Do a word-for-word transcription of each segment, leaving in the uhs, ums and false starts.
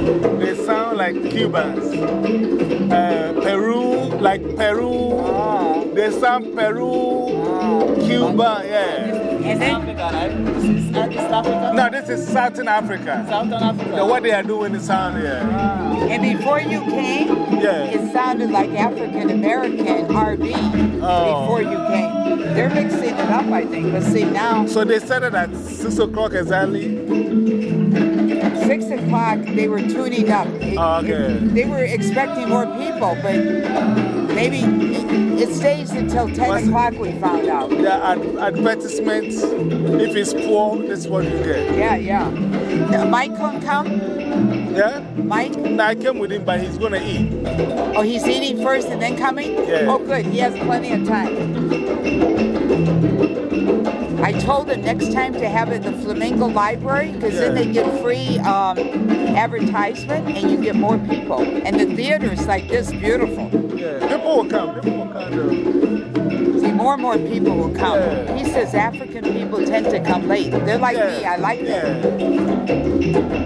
They sound like Cubans. Uh, Peru, like Peru. Ah. They sound Peru, Cuba, yeah. Is it? Africa, right? This is East Africa? No, this is Southern Africa. Southern Africa. The, what they are doing is sound, yeah. Ah. And before you came, Yeah. it sounded like African American R B Oh. before you came. They're mixing it up, I think. But see, now, So they started at six o'clock exactly? six o'clock, they were tuning up. It- Oh, okay. it- they were expecting more people, but maybe it, it stays until ten What's- o'clock, we found out. The ad advertisements, if it's poor, that's what you get. Yeah, yeah. Uh, Mike can come? Yeah? Mike? No, I came with him, but he's going to eat. Oh, he's eating first and then coming? Yeah. Oh, good. He has plenty of time. I told him next time to have it at the Flamingo Library, because then Yeah. they get free um, advertisement and you get more people. And the theater is like this, beautiful. Yeah. People will come. People will come. Though. See, more and more people will come. Yeah. He says African people tend to come late. They're like Yeah. me. I like that. Yeah.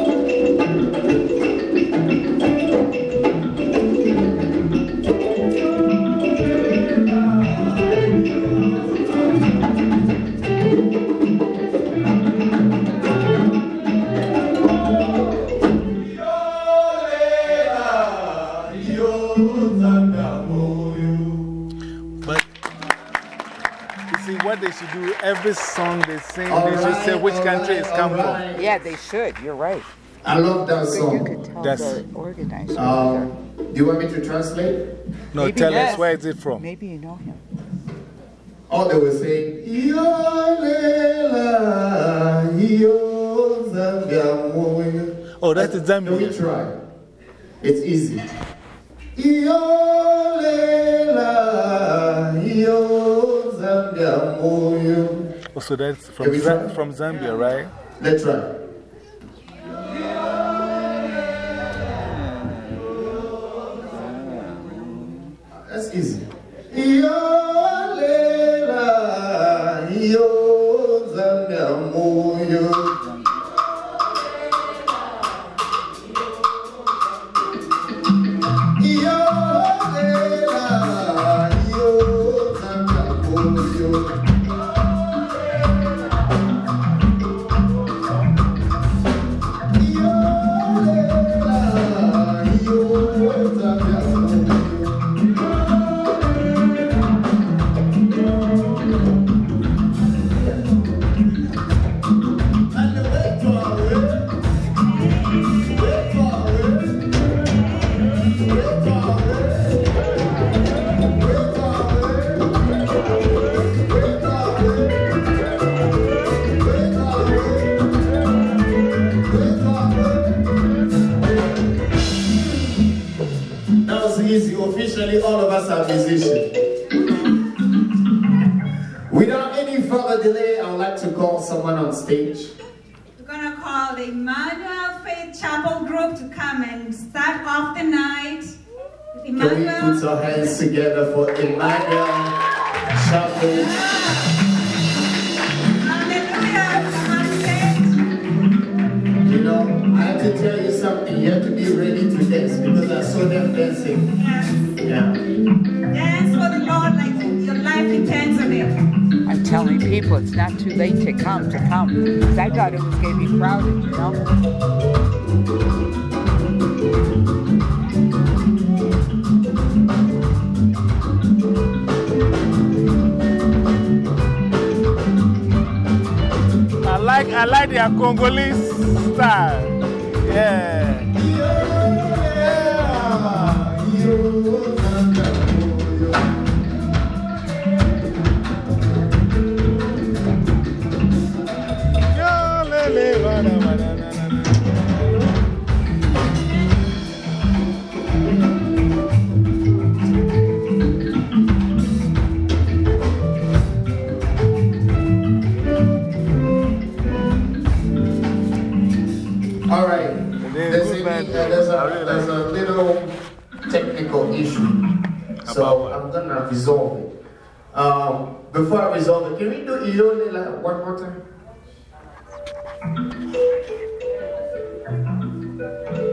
What they should do, every song they sing, All they should right, say which all country right, it's come all right. from. Yeah, they should. You're right. I love that But you song. could tell That's- the organizer. Um, do you want me to translate? No, Maybe tell yes. us where is it from. Maybe you know him. Oh, they were saying, Yolela, yo, Zambia, moyo. Oh, that is Can we Zambia. try? It's easy. Yolela, yo, Zambia, moyo. Oh, so that's from, Can we Za- try? from Zambia, right? Let's try. That's easy. Yolela, yo, Zambia, moyo. Yolela, yo, Zambia, moyo. That was easy. Officially, all of us are musicians. Without any further delay, I would like to call someone on stage. We're going to call the Emmanuel Faith Chapel group to come and start off the night. With Can we Emmanuel. put our hands together for Emmanuel Chapel? Hallelujah. Come on stage. You know, I have to tell you something. You have to be ready to dance because I saw them dancing. Yes. Yeah. Dance for the Lord like your life depends on it. I'm telling people it's not too late to come, to come. 'Cause I thought it was going to be crowded, you know? I like, I like their Congolese style. Yeah. Yo, lele, wada, wada, na, na, na. All right. They're There's good a, band. uh, there's I a, really there's like a little technical issue. So I'm going to resolve it. Um, before I resolve it, can we do Iyolela one more time?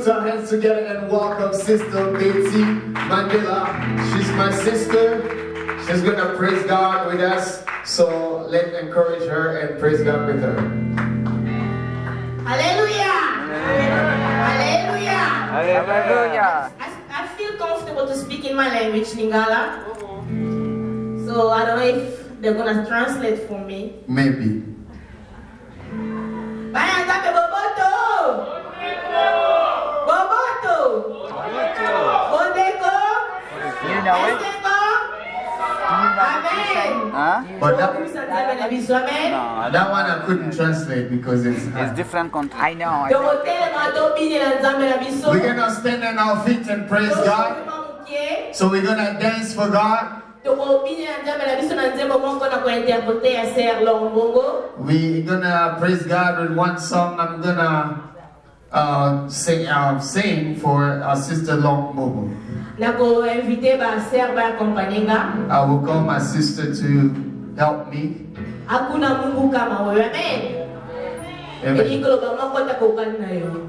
put our hands together and welcome Sister Betty Mandela. She's my sister. She's gonna praise God with us. So let's encourage her and praise God with her. Hallelujah! Hallelujah! Hallelujah. I, I feel comfortable to speak in my language, Lingala. So I don't know if they're gonna translate for me. Maybe. Bayantape Boboto! Boboto! Bondeko! You know it? Esteko! Amen! Huh? But that, Amen! No, that one I couldn't translate because it's it's different country. I know. I know. We're gonna stand on our feet and praise God. So we're gonna dance for God. We're gonna praise God with one song. I'm gonna uh, sing, uh, sing for our sister Long Mobo. I will call my sister to help me. Amen.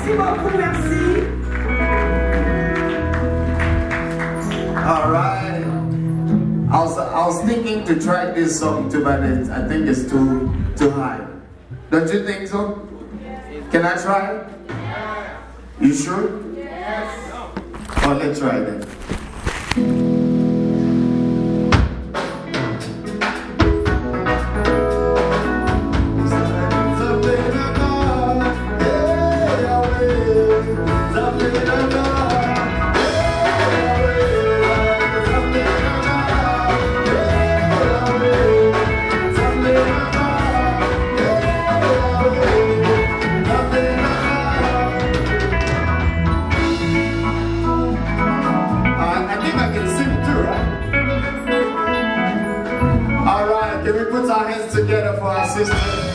Merci beaucoup, merci. All right. I was, I was thinking to try this song too, but it, I think it's too too high. Don't you think so? Can I try? You sure? Yes. Oh, let's try then. Together for our sister.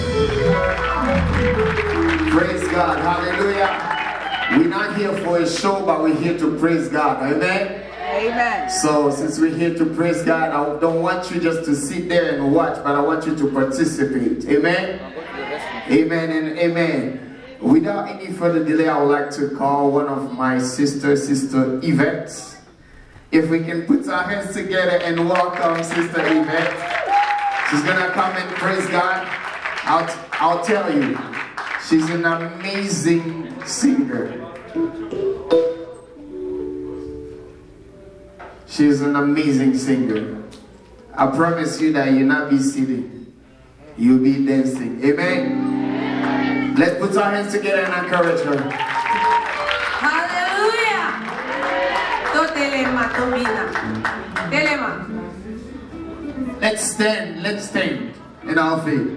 Praise God. Hallelujah. We're not here for a show, but we're here to praise God. Amen? Amen. So since we're here to praise God, I don't want you just to sit there and watch, but I want you to participate. Amen? Amen and amen. Without any further delay, I would like to call one of my sisters, Sister Yvette. If we can put our hands together and welcome Sister Yvette. She's gonna come and praise God. I'll, I'll tell you, she's an amazing singer. She's an amazing singer. I promise you that you'll not be sitting, you'll be dancing. Amen? Let's put our hands together and encourage her. Hallelujah! Let's stand, let's stand in our feet.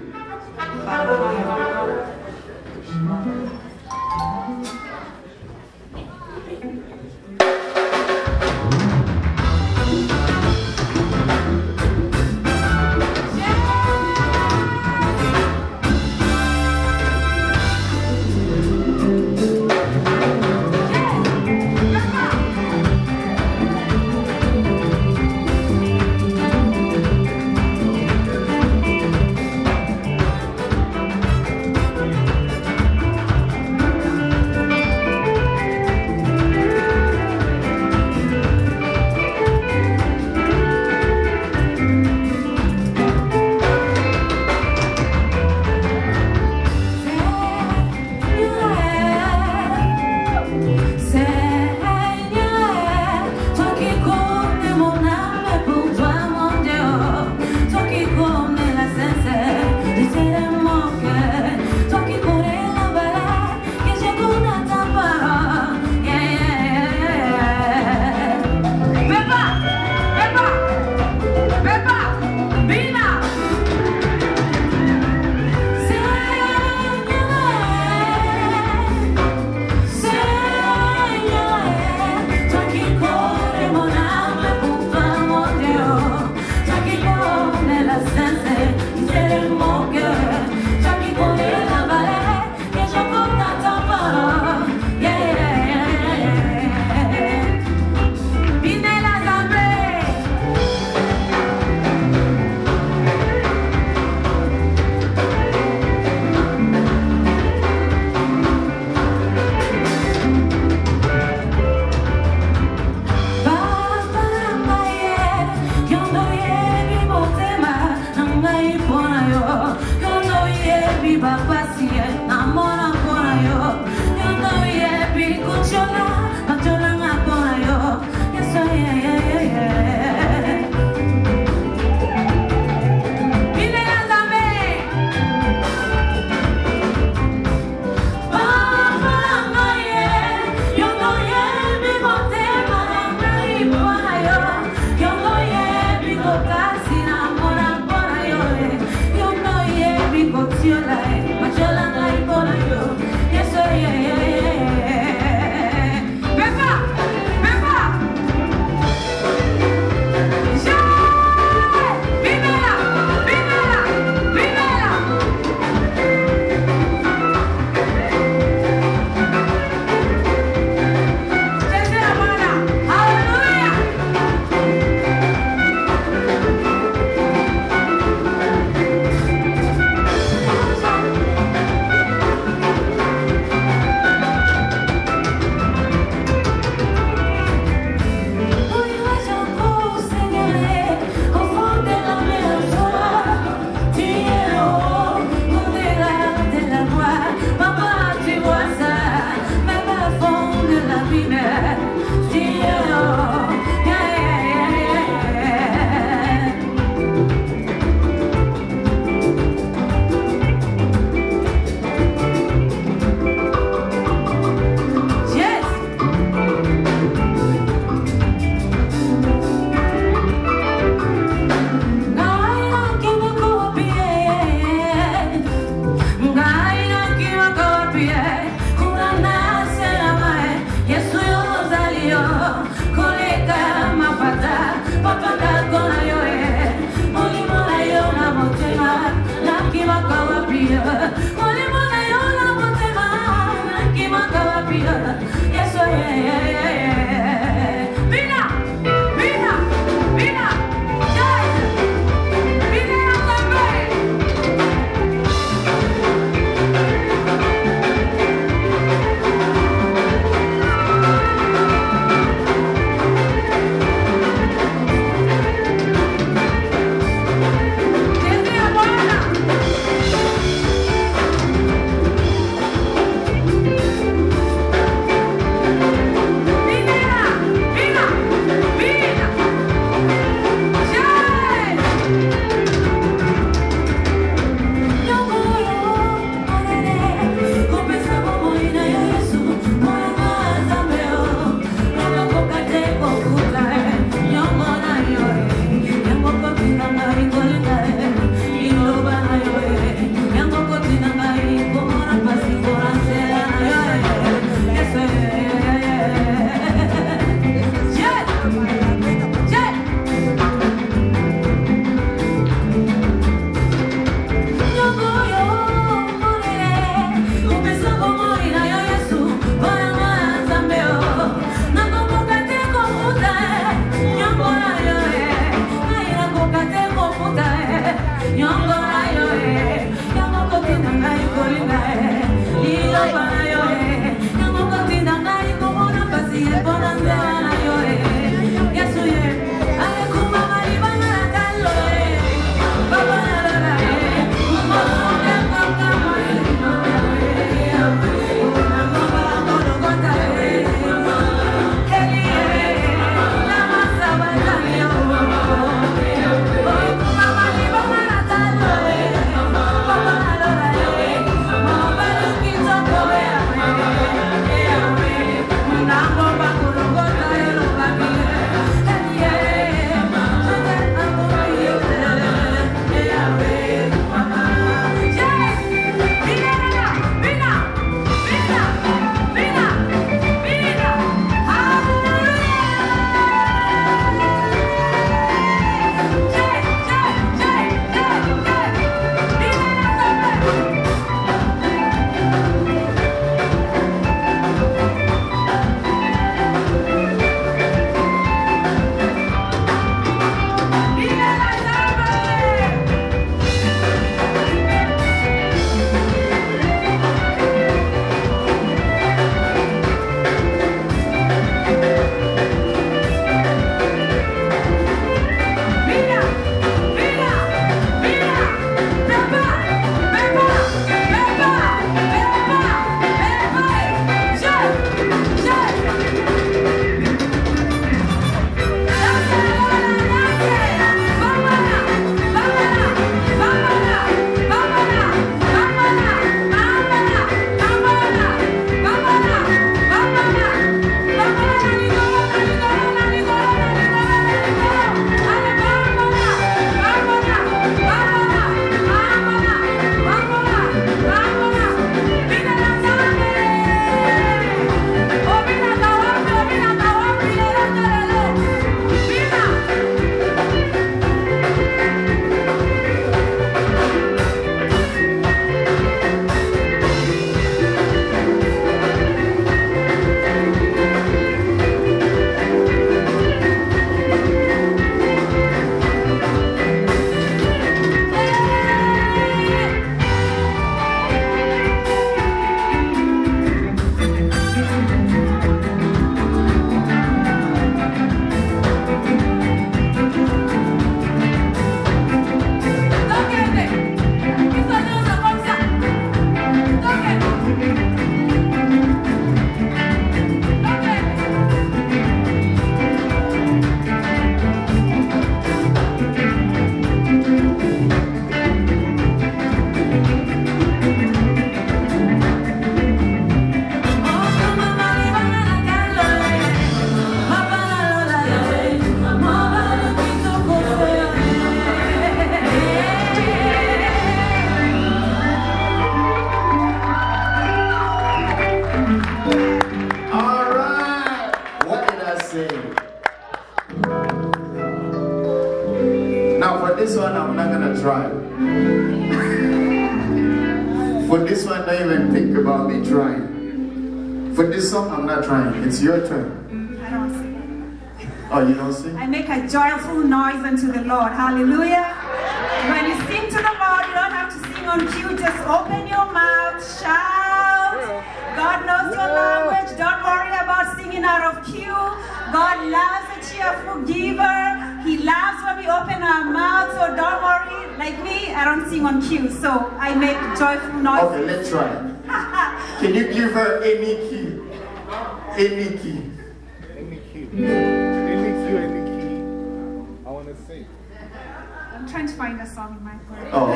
don't even think about me trying. For this song, I'm not trying. It's your turn. I don't sing. Oh, you don't sing? I make a joyful noise unto the Lord. Hallelujah. When you sing to the Lord, you don't have to sing on cue. Just open your mouth, shout. God knows your language. Don't worry about singing out of cue. God loves a cheerful giver. He loves when we open our mouth. So don't worry. Like me, I don't sing on cue. So I make joyful noise. Okay, let's try it. Can you give her any key? Any key. Any key. Any key, any key. I want to sing. I'm trying to find a song in my brain. Oh,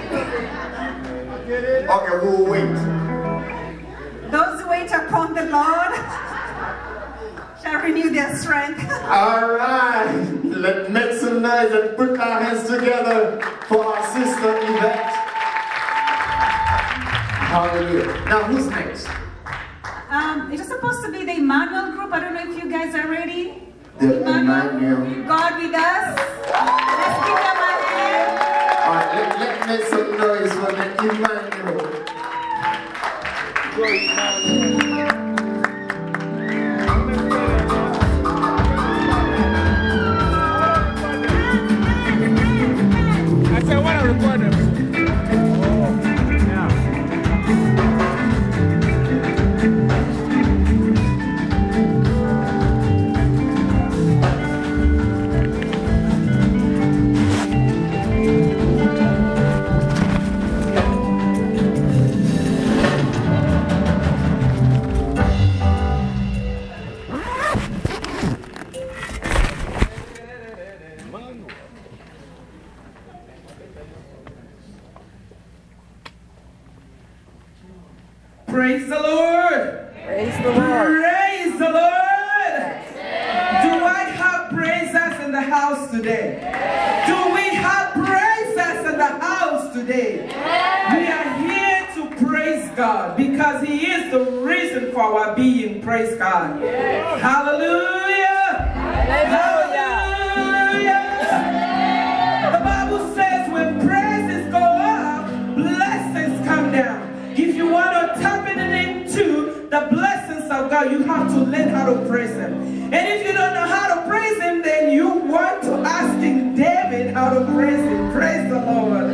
okay. Okay, we'll wait. Those who wait upon the Lord shall renew their strength. All right. Let's make some noise and put our hands together for our sister Yvette. Hallelujah. Now, who's next? Um, it is supposed to be the Emmanuel group. I don't know if you guys are ready. The Emmanuel. God with us. Let's give them a hand. All right, let, let's make some noise for the Emmanuel. I said, what are recorders? Praise the Lord. Praise the Lord. Praise the Lord. Do I have praisers in the house today? Do we have praisers in the house today? We are here to praise God because He is the reason for our being. Praise God. Hallelujah. Hallelujah. The Bible says when praises go up, blessings come down. If you want to tap it into the blessings of God, you have to learn how to praise Him. And if you don't know how to praise Him, then you want to ask King David how to praise Him. Praise the Lord.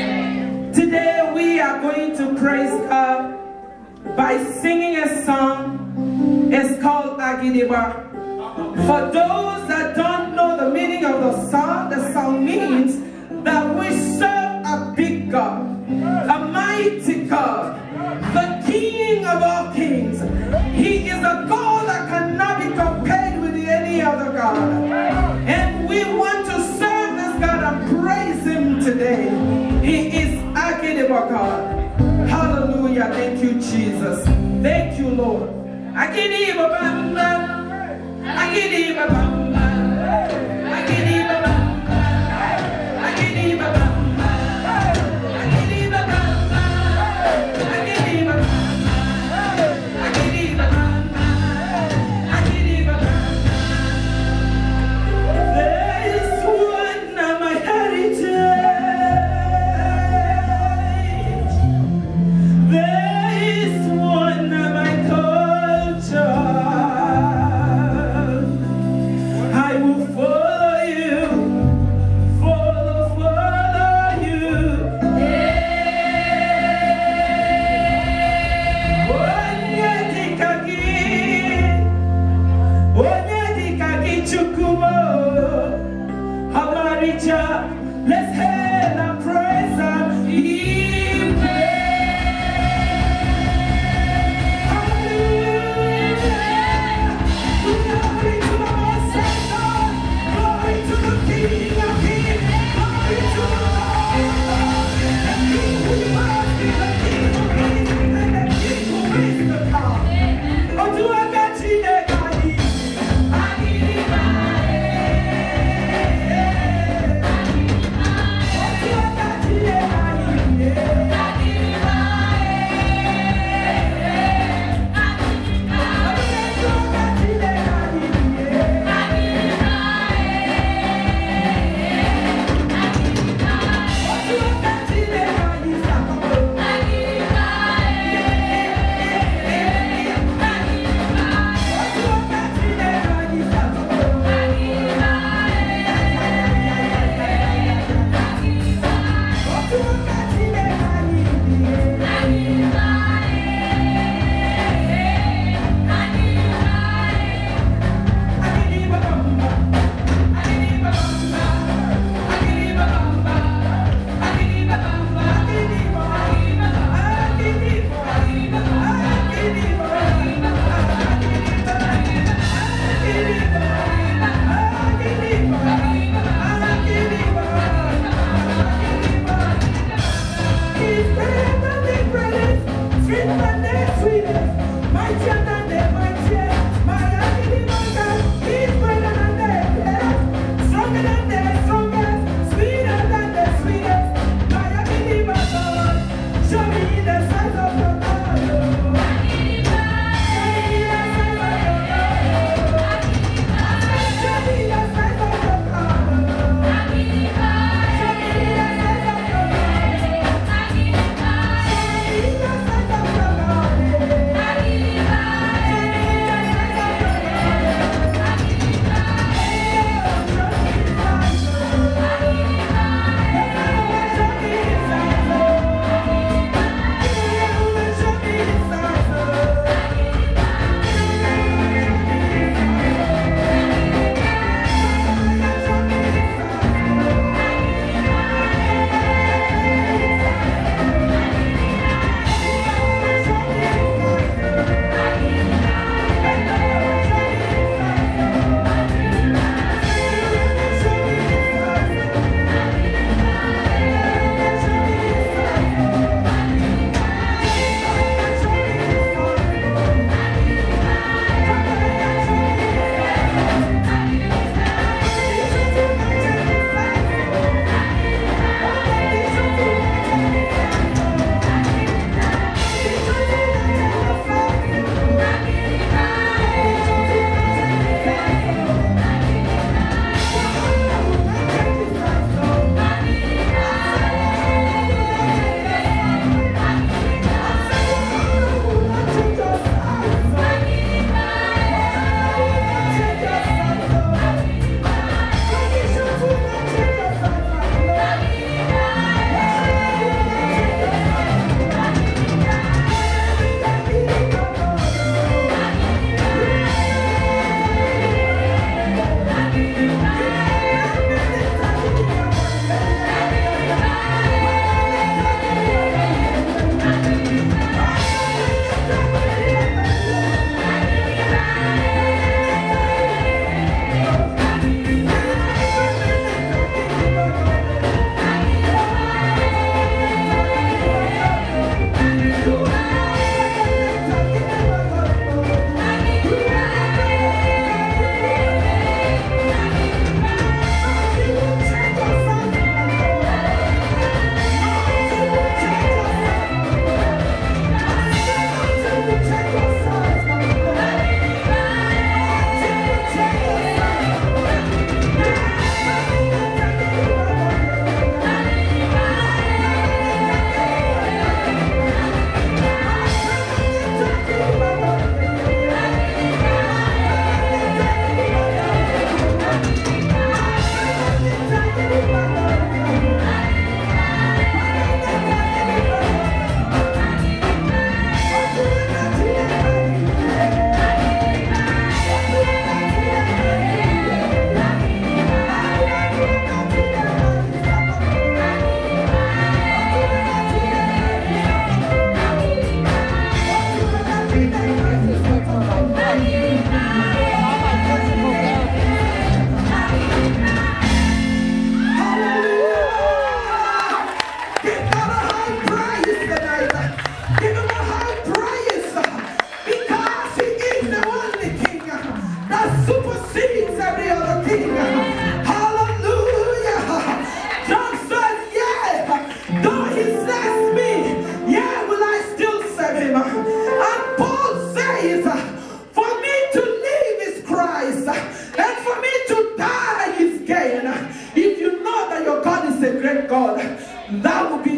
Today we are going to praise God by singing a song. It's called Agidiba. For those that don't know the meaning of the song, the song means that we serve a big God, a mighty God, the King of all kings. He is a God that cannot be compared with any other God. And we want to serve this God and praise Him today. He is Agidiba God. Hallelujah. Thank you, Jesus. Thank you, Lord. Agidiba Bamba. Agidiba Bamba. Agidiba Bamba. Agidiba Bamba. Agidiba Bamba. Agidiba Bamba. Agidiba Bamba. Agidiba Bamba. There is one of my heritage. There is one of my culture. I will follow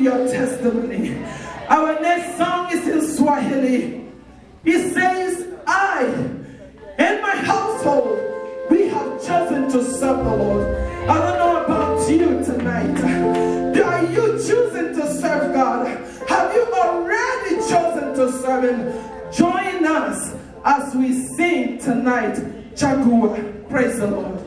your testimony. Our next song is in Swahili. It says, I and my household, we have chosen to serve the Lord. I don't know about you tonight. Are you choosing to serve God? Have you already chosen to serve Him? Join us as we sing tonight, Chagua. Praise the Lord.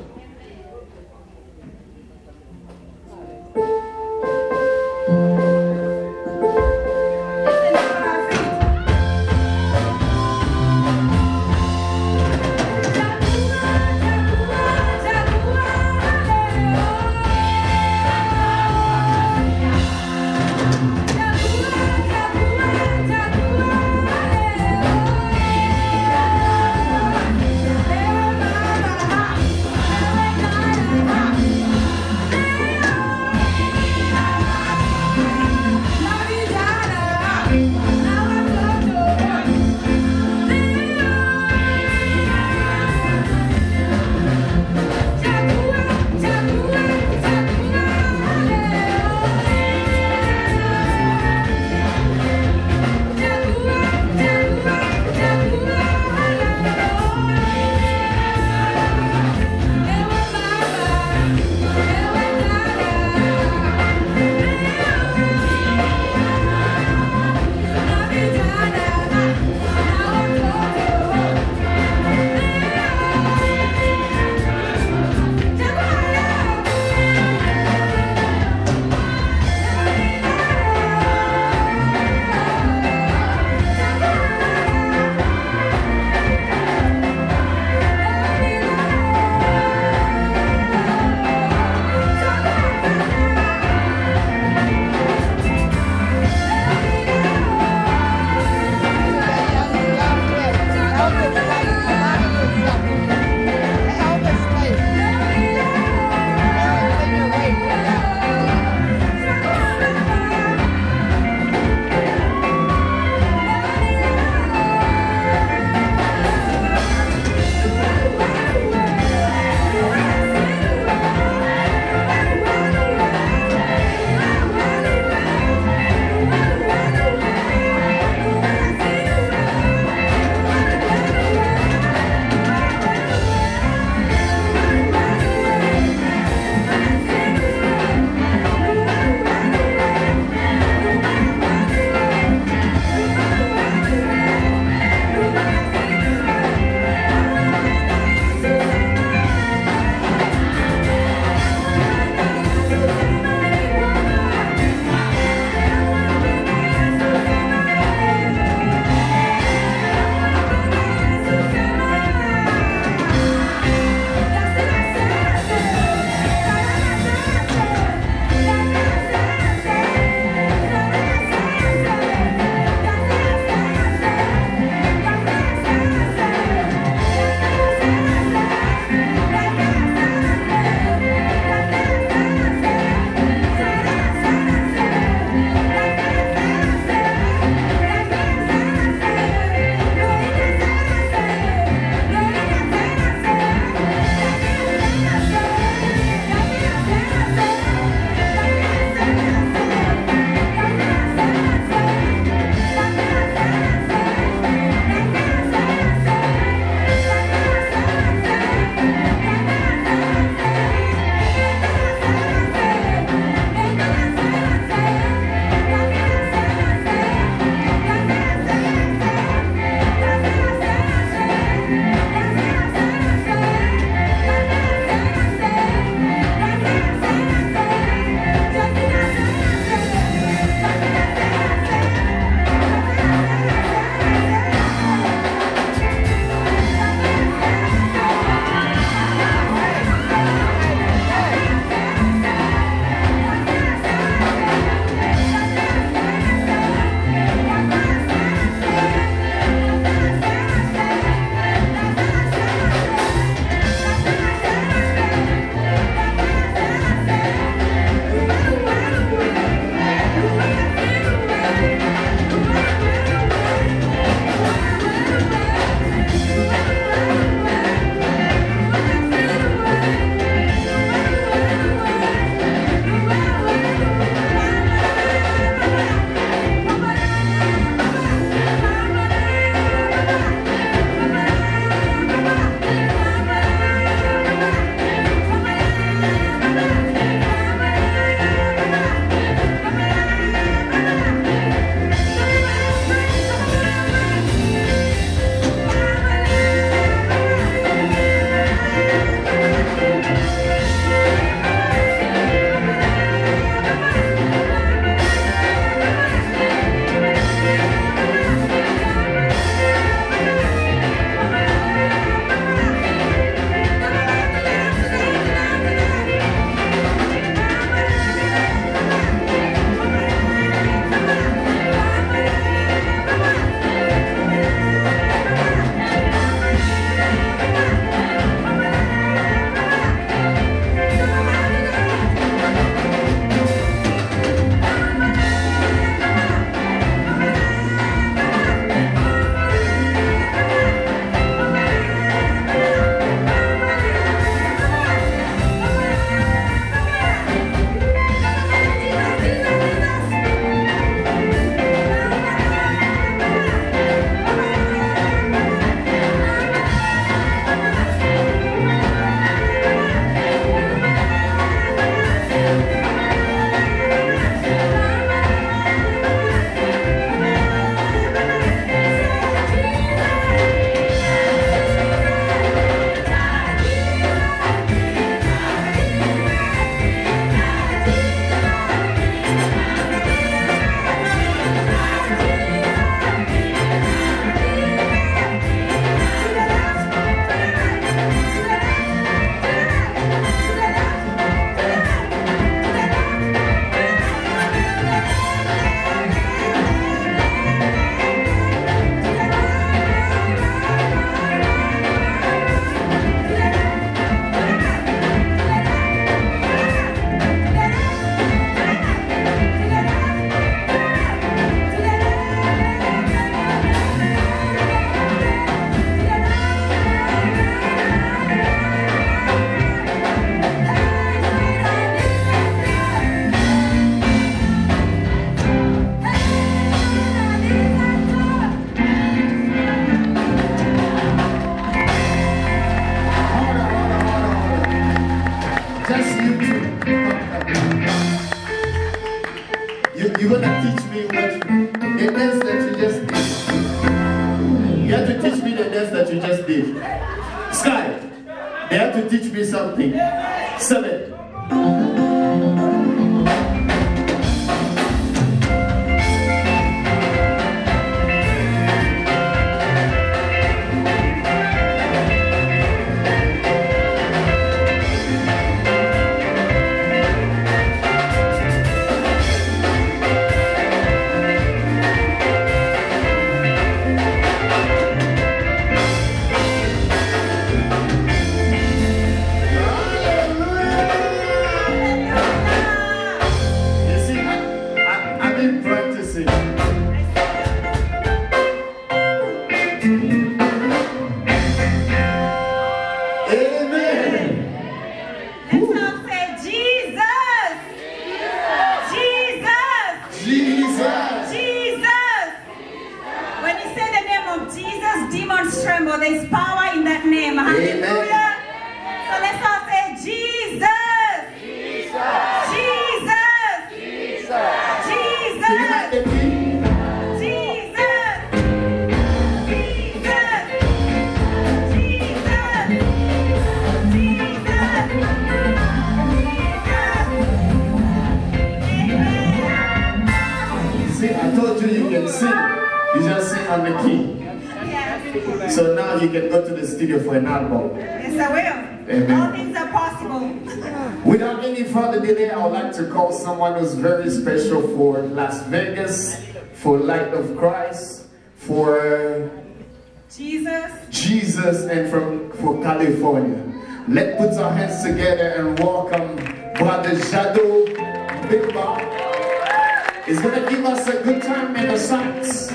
Hey, You, you're gonna teach me what the dance that you just did. You have to teach me the dance that you just did. Sky, they have to teach me something. Seven. There's power in that name. Hallelujah. Amen. So let's all say Jesus. Jesus. Jesus. Jesus. Jesus. Jesus. Jesus. See, I told you you can sing. You just sing on the key. So now you can go to the studio for an album. Yes, I will. Amen. All things are possible. Without any further delay, I would like to call someone who's very special for Las Vegas, for Light of Christ, for Jesus, Jesus, and from for California. Let's put our hands together and welcome Brother Jado Bimba. He's going to give us a good time in the sax.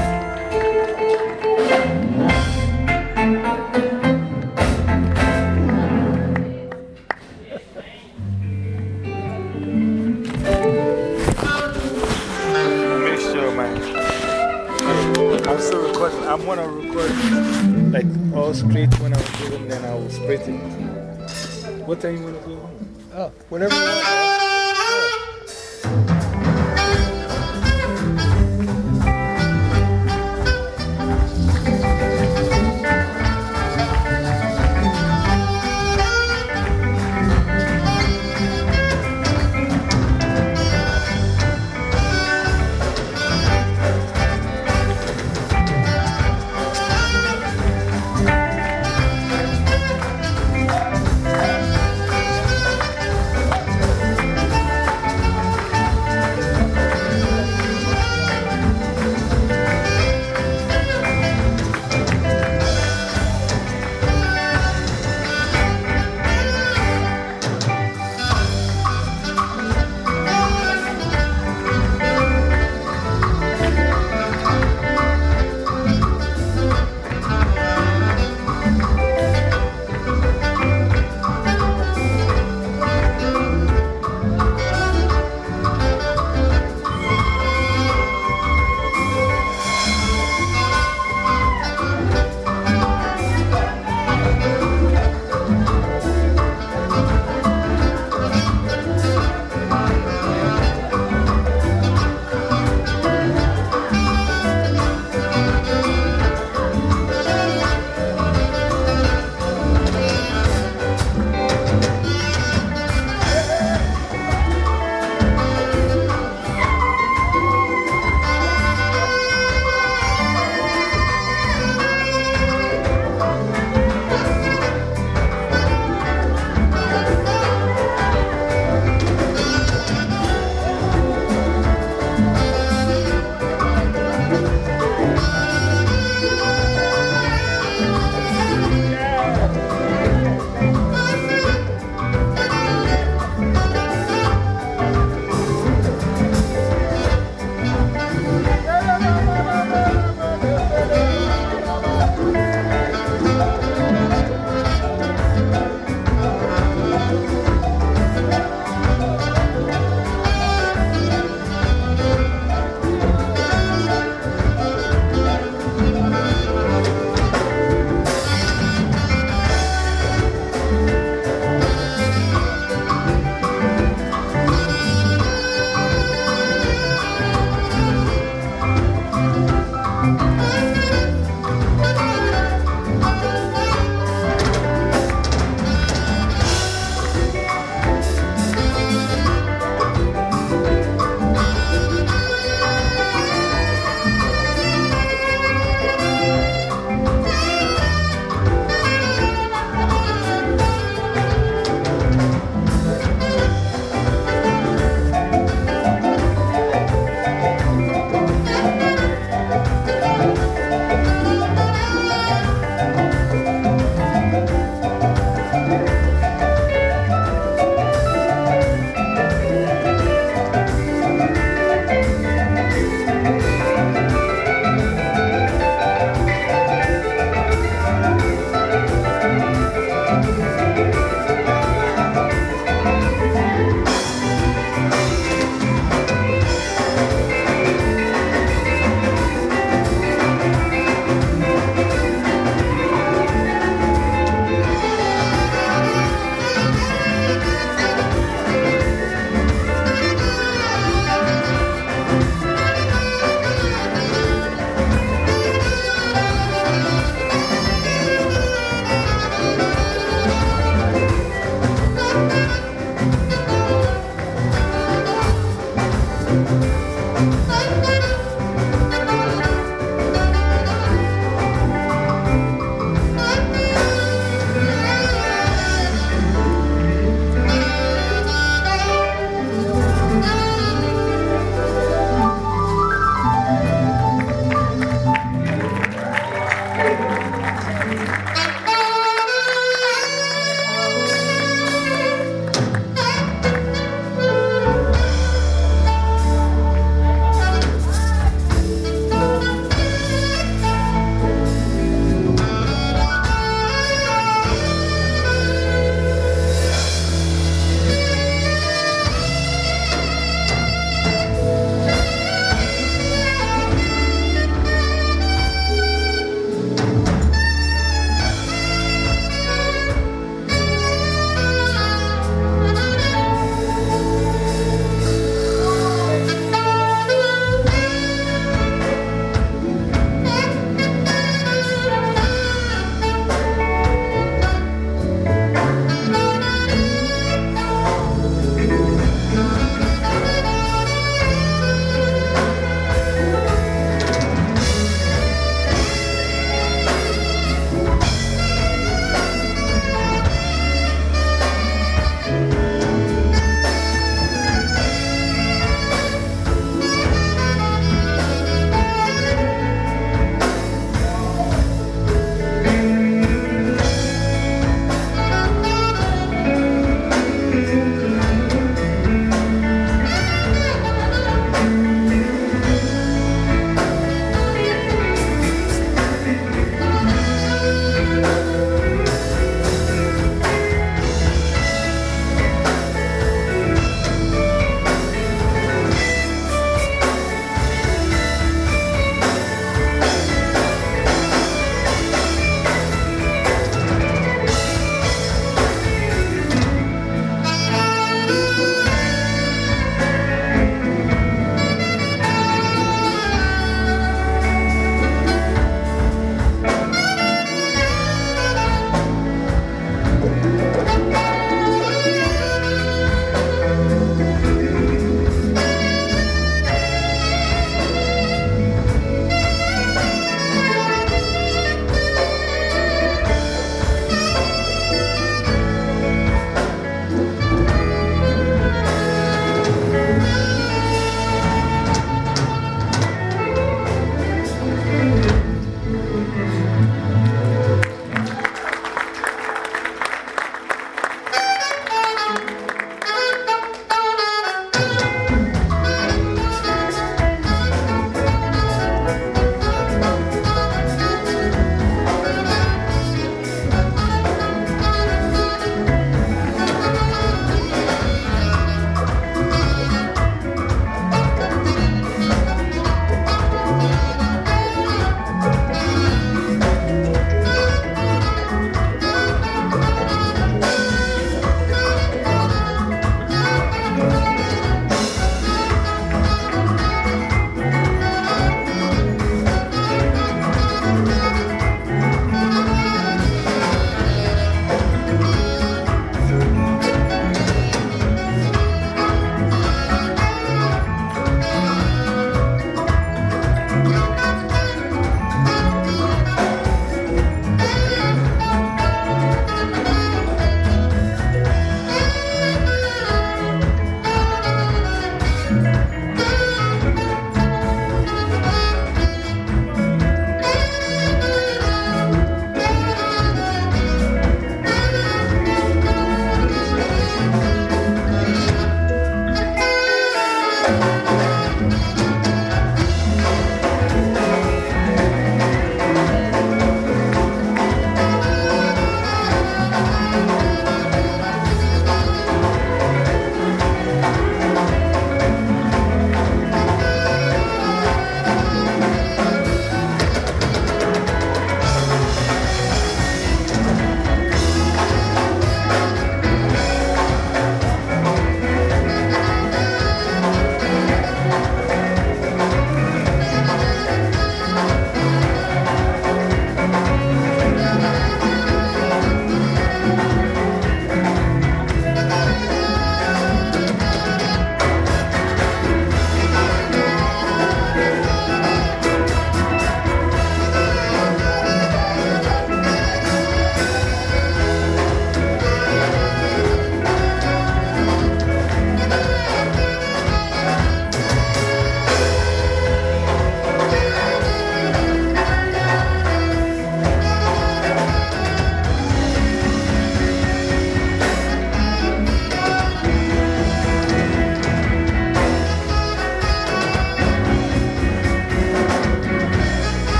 I'm still recording. I'm going to record like all straight when I do them, then I will split it. What time you want to go? Oh, whenever you want. Yeah.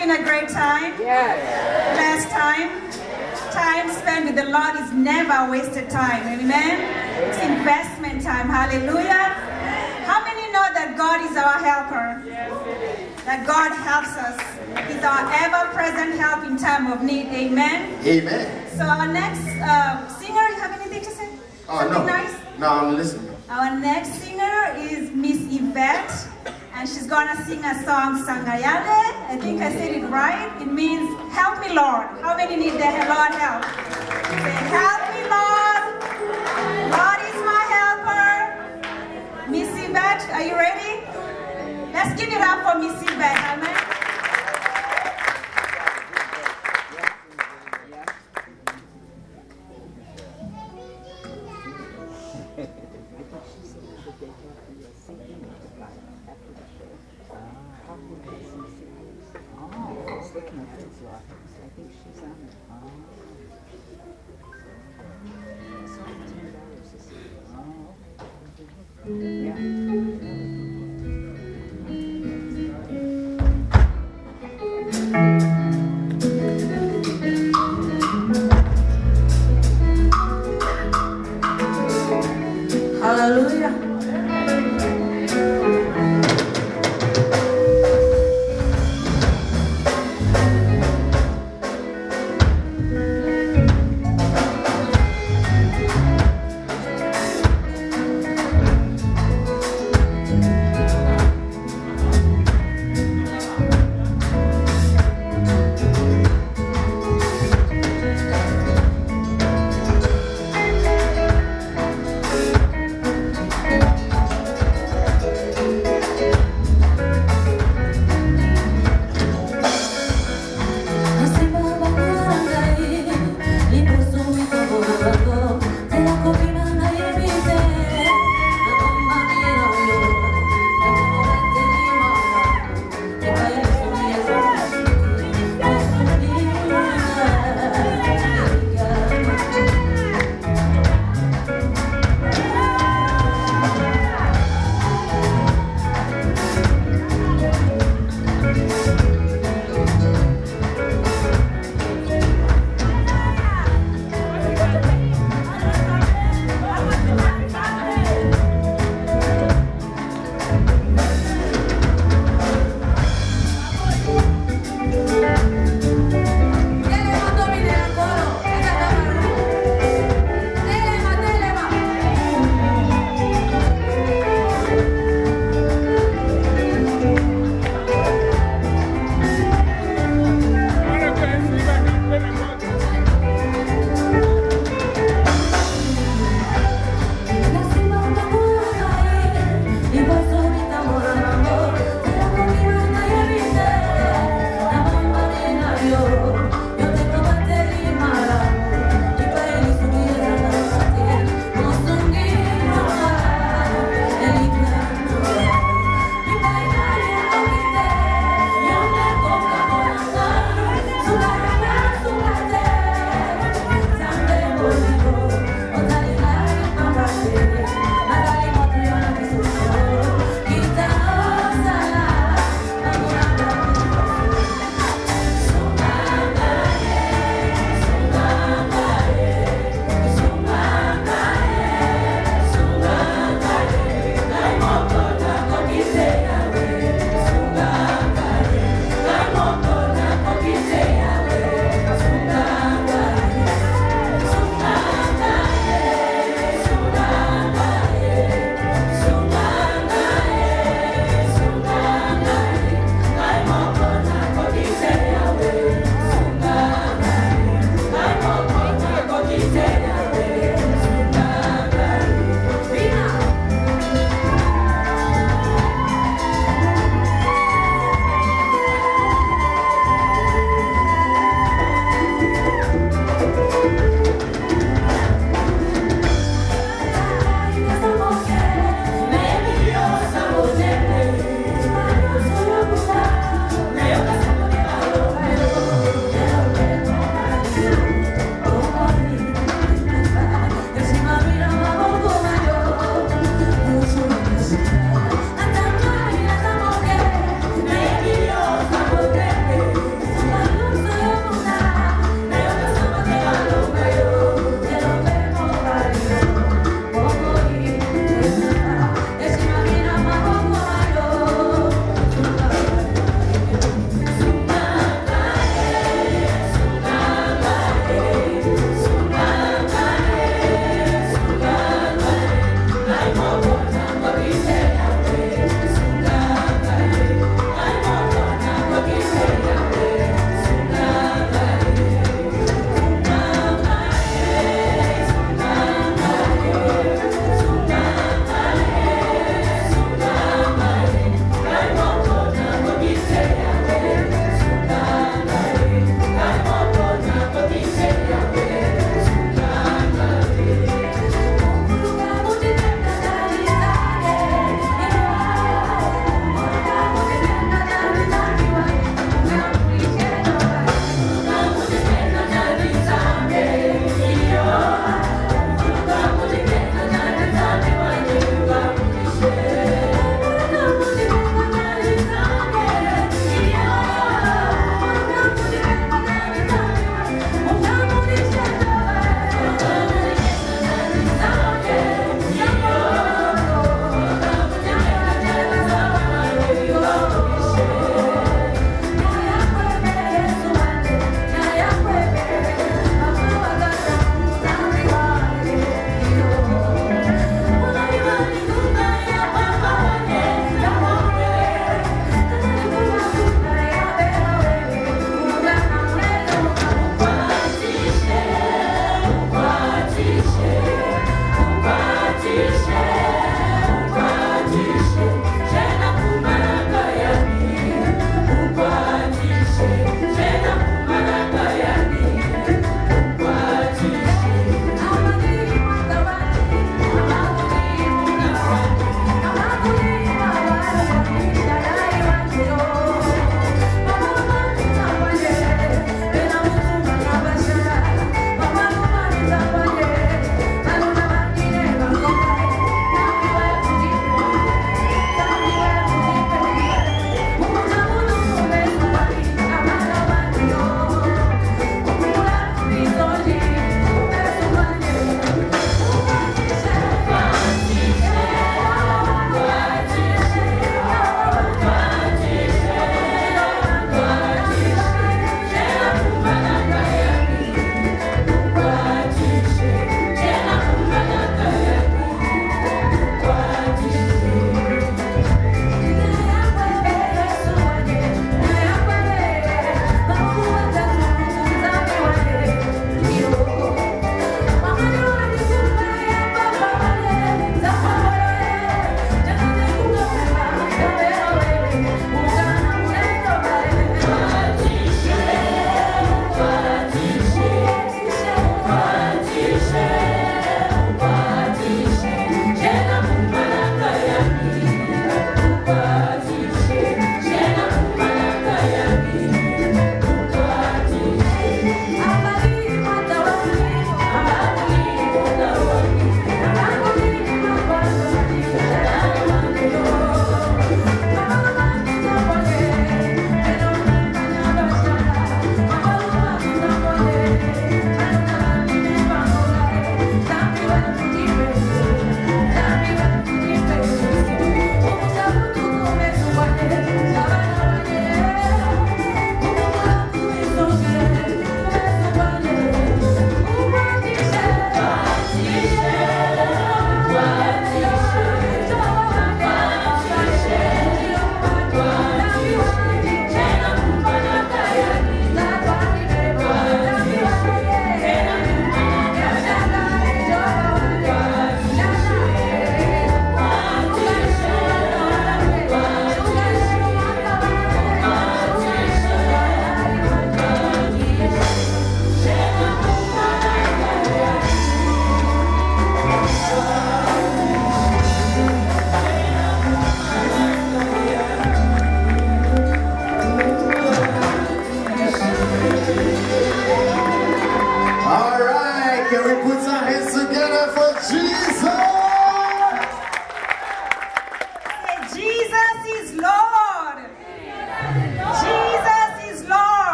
having a great time? Yes. Best time? Time spent with the Lord is never wasted time. Amen? It's investment time. Hallelujah. How many know that God is our helper? That God helps us. He's our ever-present help in time of need. Amen? Amen. So our next uh, singer, you have anything to say? Oh, Something no. nice? No, I'm listening. Our next singer is Miss Yvette, and she's gonna sing a song, Sangayale. I think I said it right. It means, help me, Lord. How many need the Lord help? Say, help me, Lord. Lord is my helper. Miss Yvette, are you ready? Let's give it up for Miss Yvette. Amen. Hallelujah.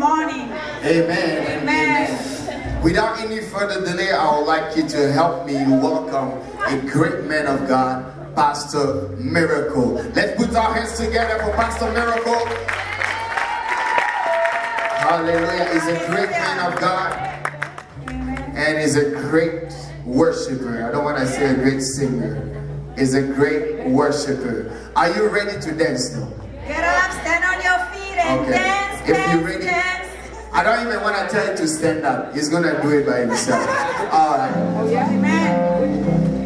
morning. Amen. Amen. Without any further delay, I would like you to help me welcome a great man of God, Pastor Miracle. Let's put our hands together for Pastor Miracle. Hallelujah. He's a great man of God. And he's a great worshiper. I don't want to say a great singer. He's a great worshiper. Are you ready to dance though? Get up, stand on your feet and Okay. dance, If dance, you're ready, dance. I don't even want to tell you to stand up. He's going to do it by himself. All right. Oh, yeah? Amen.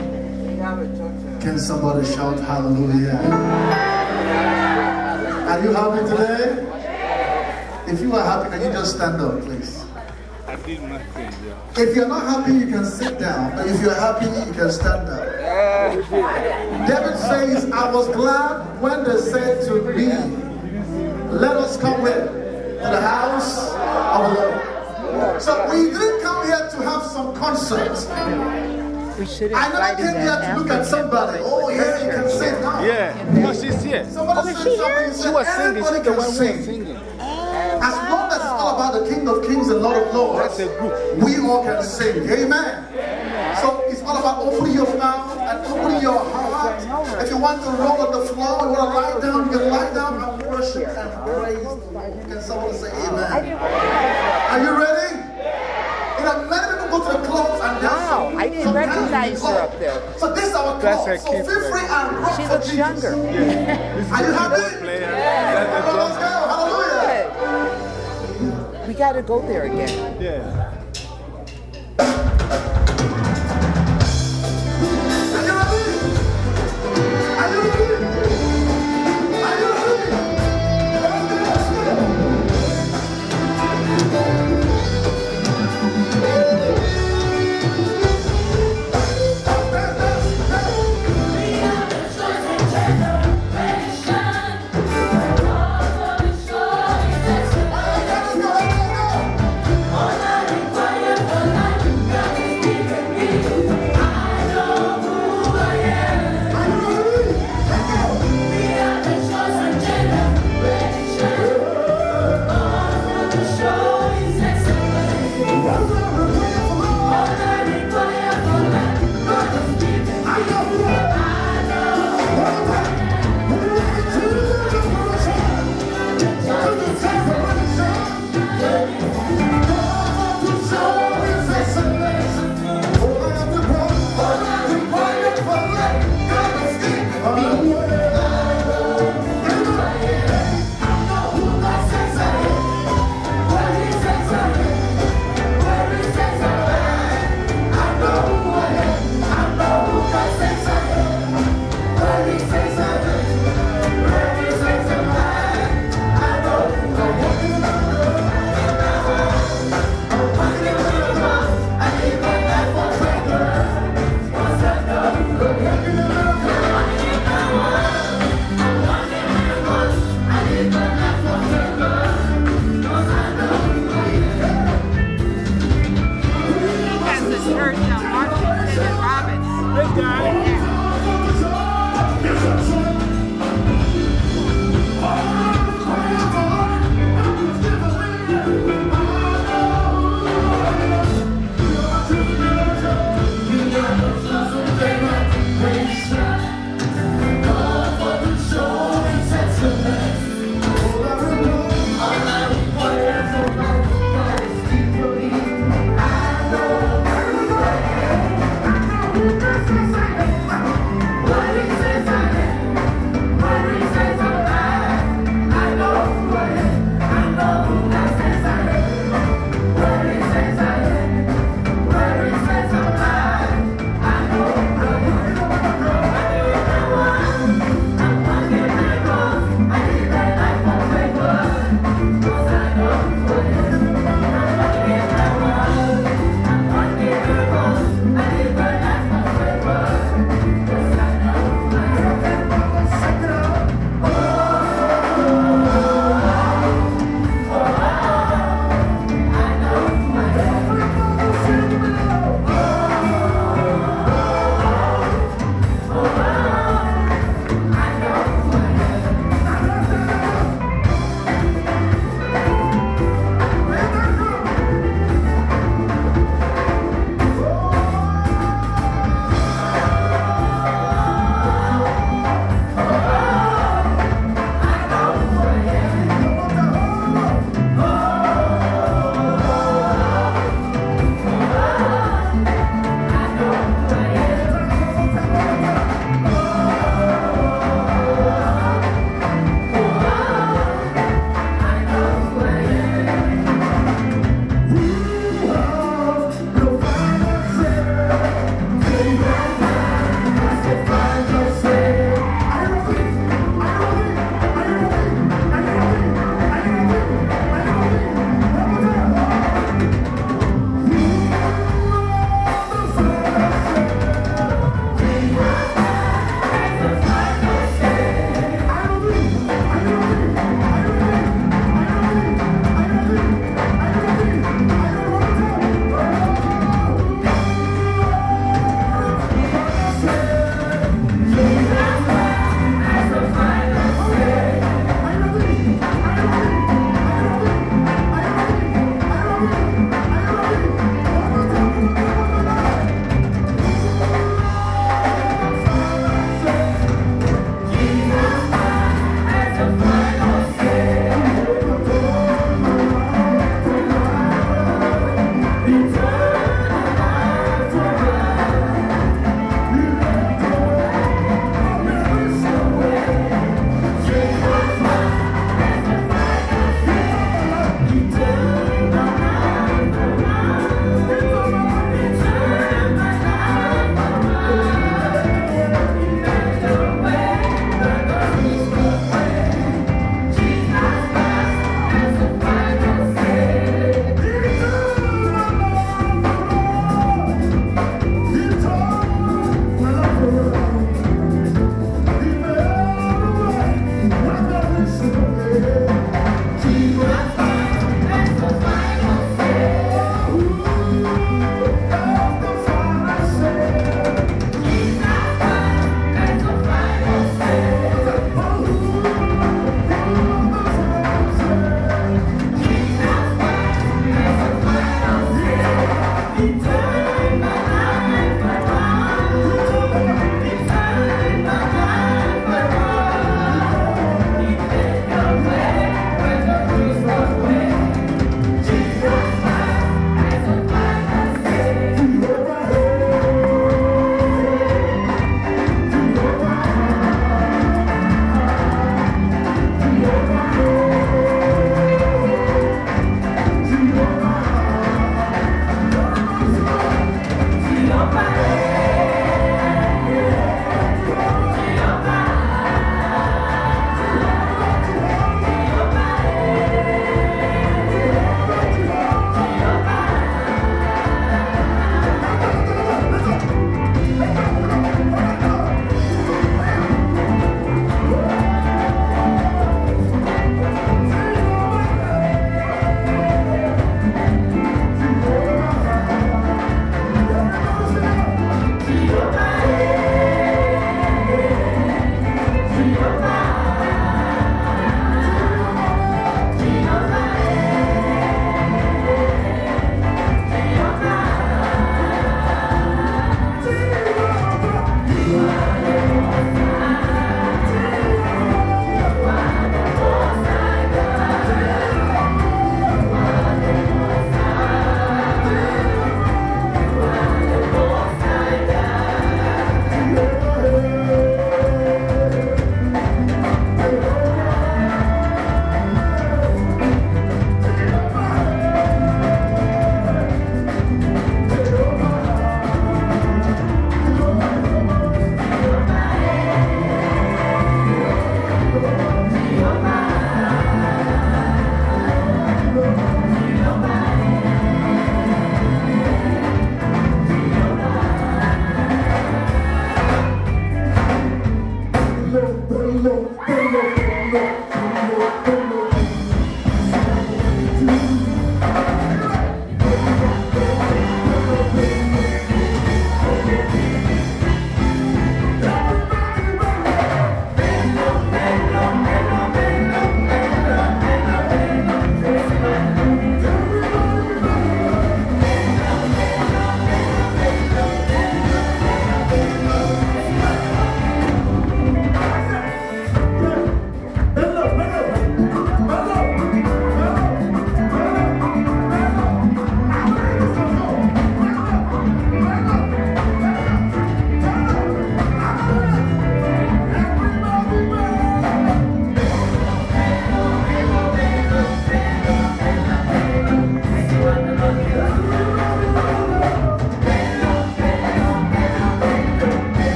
Can somebody shout hallelujah? Are you happy today? If you are happy, can you just stand up, please? I did my thing, yeah. If you're not happy, you can sit down. But if you're happy, you can stand up. David says, I was glad when they said to me, let us come with to the house of the Lord. So we didn't come here to have some concerts. We should I never invite came him here to look at somebody. Oh, yeah, you can sing now. Yeah, no, she's here. Somebody Oh, is said she something, here? he She said, was singing. everybody She's the can one who was sing. singing. As long as it's all about the King of Kings and Lord of Lords, That's a group. we all can sing. Amen. So it's all about opening your mouth and opening your heart. If you want to roll on the floor, you want to lie down, you can lie down and worship and praise the Lord. Can someone say amen? Are you ready? You know, many people go to the clubs and dance. Wow, I didn't Sometimes recognize we her go. up there. So this is our That's club. her So kid feel free player. and rock She for looks Jesus. younger. Yeah. This is Are you the happy? keyboard player. That's the Come on, let's drum. go. Hallelujah. We got to go there again. Yeah. Are you ready? Are you ready? Are you ready? Let's go, let's go.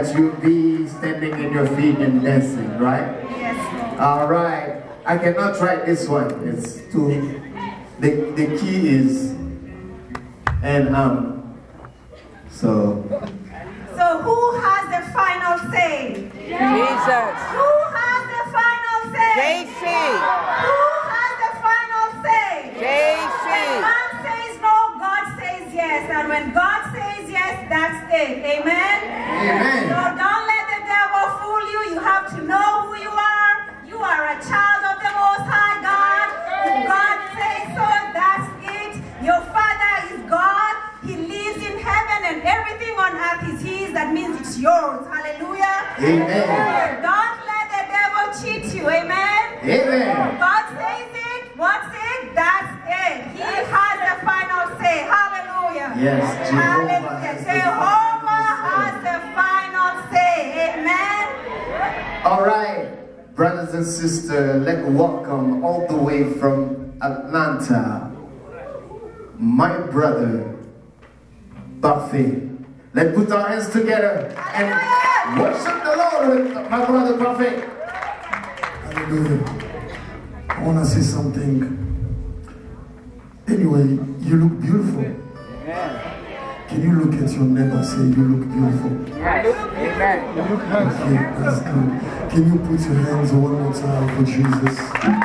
that you'll be standing in your feet and dancing, right? Yes. All right. I cannot try this one. It's too. The the key is and um. So. So who has the final say? Jesus. Who has the final say? J C. Who has the final say? J C. When man says no, God says yes. And when God says yes, that's it. Amen? Amen. So don't let the devil fool you. You have to know who you are. You are a child of the Most High God. If God says so, that's it. Your Father is God. He lives in heaven and everything on earth is His. That means it's yours. Hallelujah. Amen. Don't let the devil cheat you. Amen. Amen. God says it. What's it? That's it. He has the final say. Hallelujah. Yes, Jehovah Hallelujah. has the Jehovah has final the final say. Amen. All right, brothers and sisters, let's welcome all the way from Atlanta, my brother, Buffy. Let's put our hands together and worship the Lord with my brother Buffy. Hallelujah. I want to say something. Anyway, you look beautiful. Can you look at your neighbor and say, you look beautiful? Yes. Amen. Okay, that's good. Can you put your hands one more time for Jesus?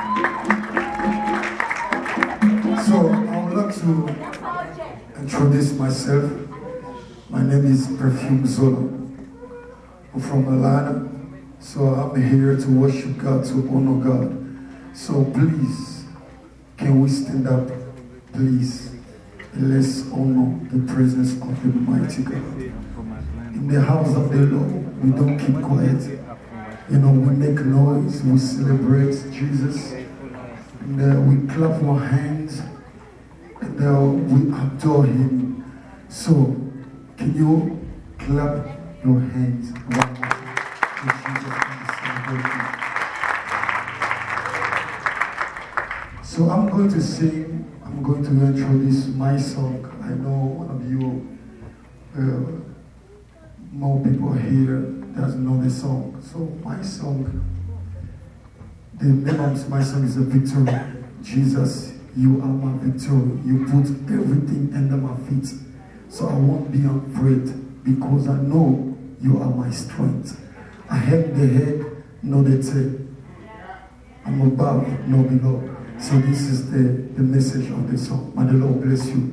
So, I would like to introduce myself. My name is Perfume Zola. I'm from Atlanta. So I'm here to worship God, to honor God. So please, can we stand up, please? And let's honor the presence of the mighty God. In the house of the Lord, we don't keep quiet. You know, we make noise, we celebrate Jesus. And uh, we clap our hands. And uh, we adore Him. So, can you clap your hands one more time for Jesus and celebrate Him? So I'm going to sing. I'm going to introduce my song. I know one of you, uh, more people here doesn't know the song. So my song, the name of my song is a victory. Jesus, you are my victory. You put everything under my feet. So I won't be afraid because I know you are my strength. I have the head, not the tail. I'm above, not below. So this is the, the message of the song. May the Lord bless you.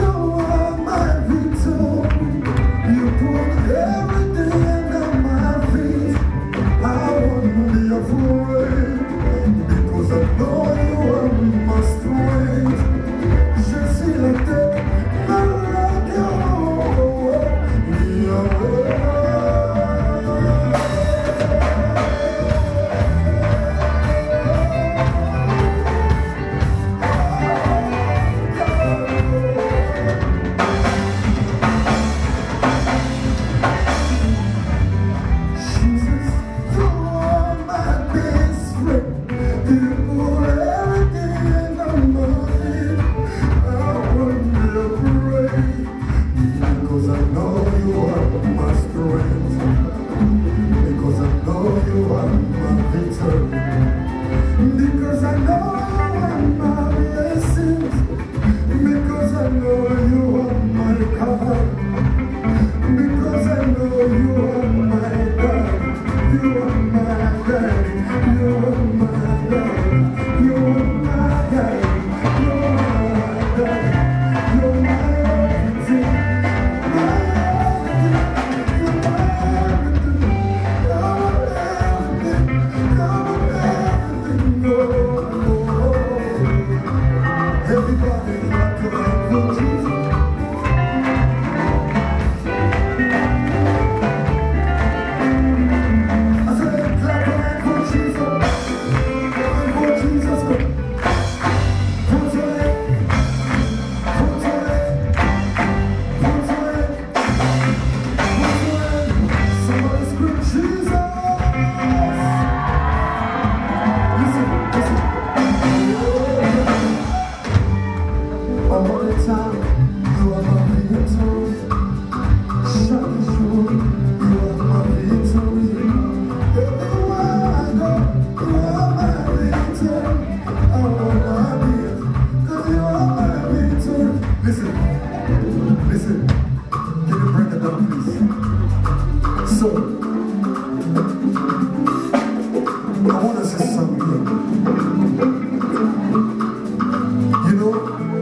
Everything under my feet. Listen, can you break it down, please? So, I want to say something. You know,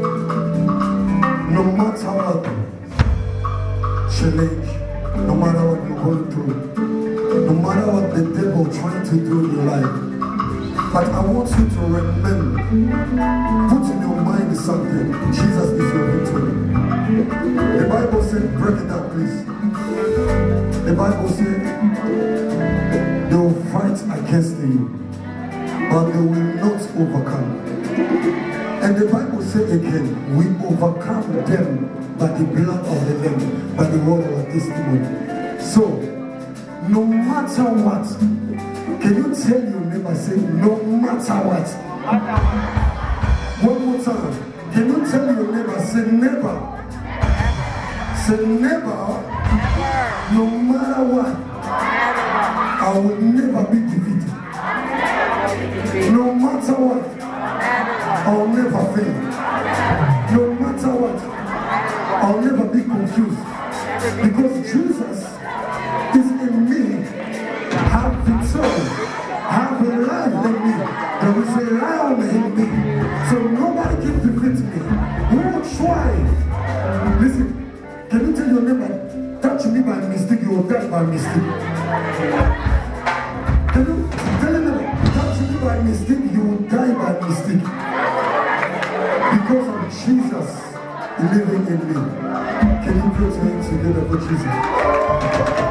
no matter what challenge, no matter what you're going through, no matter what the devil trying to do in your life, but I want you to remember, put in your mind something, Jesus is your victory. The Bible said, break it down please. The Bible said, they will fight against you, but they will not overcome. And the Bible said again, we overcome them by the blood of the Lamb, by the word of our testimony. So, no matter what, can you tell your neighbor, say, no matter what? One more time. Can you tell your neighbor, say, never. Say, never. No matter what. I will never be defeated. No matter what. I'll never fail. No matter what. I'll never be confused. Because Jesus is in me. Have victory, have a life in me. There is a lion in me. So nobody can defeat me. Who will try? Listen, can you tell your neighbor, touch me by mistake, you will die by mistake. Can you tell your neighbor, touch me by mistake, you will die by mistake. Because of Jesus living in me. Can you put your hands together for Jesus?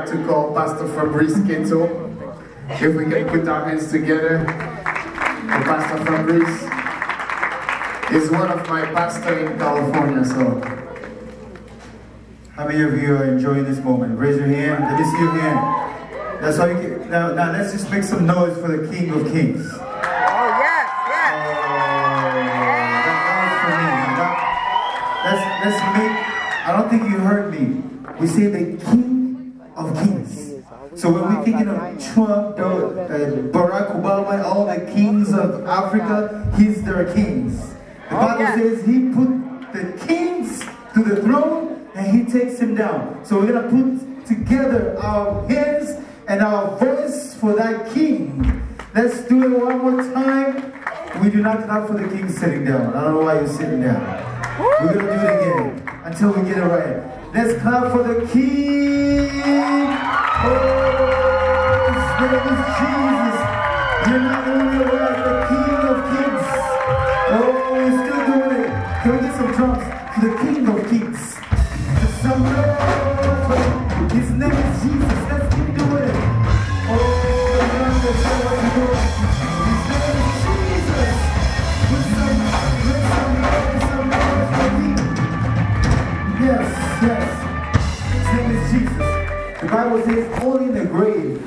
like to call Pastor Fabrice Keto. If we can put our hands together for Pastor Fabrice. He's one of my pastors in California, so. How many of you are enjoying this moment? Raise your hand. Let me see your hand. That's how you can. Now, now let's just make some noise for the King of Kings. Oh, yes, yes. Oh, that was for me. That, let's, let's make. I don't think you heard me. We say the King of Kings. So when we're thinking of Trump, uh, Barack Obama, all the kings of Africa, he's their kings. The Bible yes. says he put the kings to the throne and he takes him down. So we're going to put together our hands and our voice for that king. Let's do it one more time. We do not clap for the king sitting down. I don't know why you're sitting down. We're going to do it again until we get it right. Let's clap for the king. Oh, his name is Jesus. You're not only right, the King of Kings. Oh, we're still doing it. Can we get some drums to the King of Kings? To some Lord. His name is Jesus. Let's keep doing it. Oh, you understand what you're doing. His name is Jesus. Put some, let some noise, some noise for me. Yes, yes. His name is Jesus. The Bible says only in the grave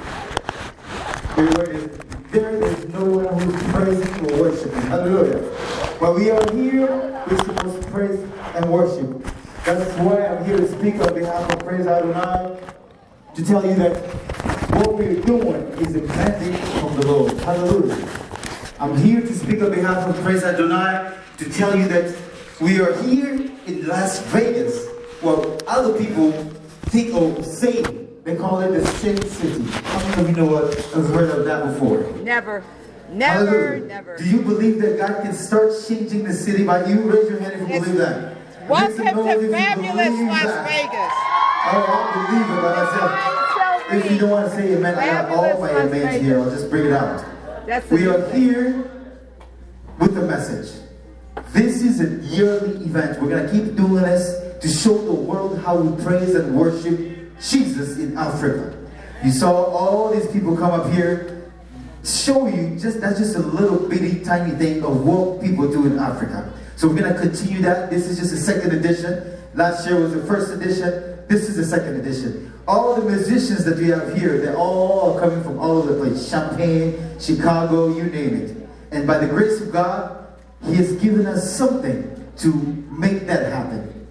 there is no one who is praising or worshiping. Hallelujah. But we are here, we're supposed to praise and worship. That's why I'm here to speak on behalf of Praise Adonai, to tell you that what we're doing is a mandate from the Lord. Hallelujah. I'm here to speak on behalf of Praise Adonai to tell you that we are here in Las Vegas. Well, other people think or say they call it the Sin City. How many of you know what have heard of that before? Never. Never, Hallelujah. never. Do you believe that God can start changing the city by you? Raise your hand if you It's, believe that. welcome Make some noise if to you fabulous believe Las that. Vegas. Oh, I believe it, but I said, if you don't want to say amen, I got all my Fabulous Las amens here. I'll just bring it out. That's the We new are thing. here with the message. This is a yearly event. We're going to keep doing this to show the world how we praise and worship Jesus in Africa. You saw all these people come up here, show you, just that's just a little bitty tiny thing of what people do in Africa. So we're going to continue that. This is just a second edition. Last year was the first edition. This is the second edition. All the musicians that we have here, they're all coming from all over the place. Champaign, Chicago, you name it. And by the grace of God, He has given us something to make that happen.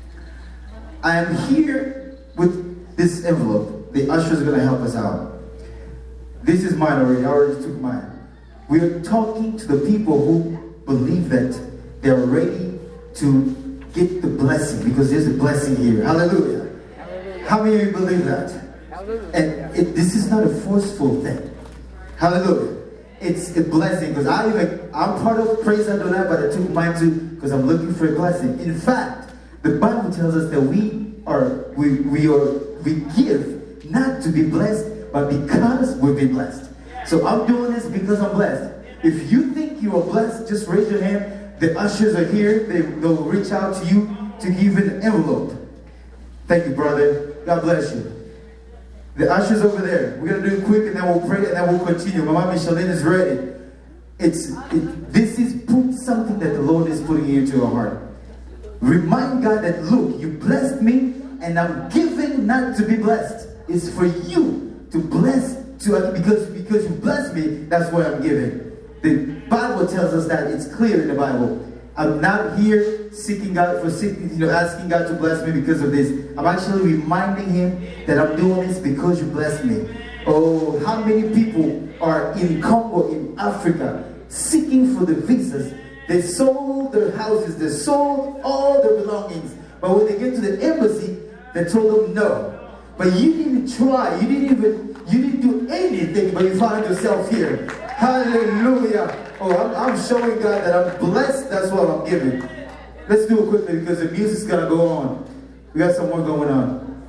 I am here with this envelope. The ushers are going to help us out. This is mine already. I already took mine. We are talking to the people who believe that they're ready to get the blessing, because there's a blessing here. Hallelujah. Hallelujah. How many of you believe that? Hallelujah. And it, this is not a forceful thing. Hallelujah. It's a blessing, because I even, I'm part of Praise Adonai, but I took mine too because I'm looking for a blessing. In fact, the Bible tells us that we are we we are we give not to be blessed, but because we've been blessed. So I'm doing this because I'm blessed. If you think you are blessed, just raise your hand. The ushers are here. They, they'll reach out to you to give you an envelope. Thank you, brother. God bless you. The ushers over there. We're going to do it quick and then we'll pray and then we'll continue. Mama Micheline is ready. It's, it, this is put something that the Lord is putting into your heart. Remind God that, look, you blessed me and I'm giving not to be blessed. It's for you to bless, to because, because you blessed me, that's what I'm giving. The Bible tells us that. It's clear in the Bible. I'm not here seeking God for seeking, you know, asking God to bless me because of this. I'm actually reminding Him that I'm doing this because you blessed me. Oh, how many people are in Congo, in Africa, seeking for the visas? They sold their houses, they sold all their belongings. But when they get to the embassy, they told them no. But you didn't try, you didn't even, you didn't do anything, but you found yourself here. Hallelujah. Oh, I'm, I'm showing God that I'm blessed, that's what I'm giving. Let's do it quickly because the music's gonna go on. We got some more going on.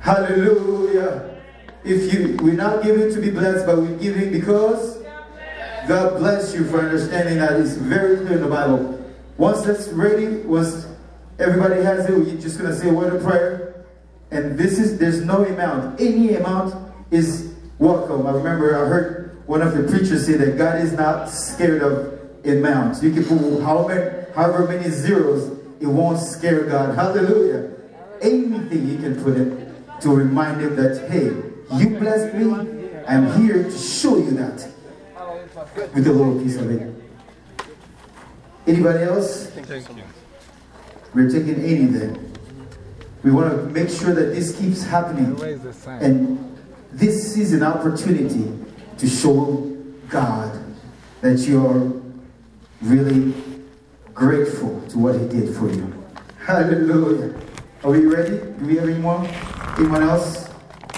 Hallelujah. If you, we're not giving to be blessed, but we're giving because God bless you for understanding that. It's very clear in the Bible. Once that's ready, once everybody has it, we're just gonna say a word of prayer. And this is, there's no amount. Any amount is welcome. I remember I heard one of the preachers say that God is not scared of amounts. You can put however, however many zeros, it won't scare God. Hallelujah. Anything you can put in to remind him that, hey, you blessed me. I'm here to show you that with a little piece of it. Anybody else? Thank you. We're taking anything. We want to make sure that this keeps happening. And this is an opportunity to show God that you are really grateful to what he did for you. Hallelujah. Are we ready? Do we have anyone? Anyone else?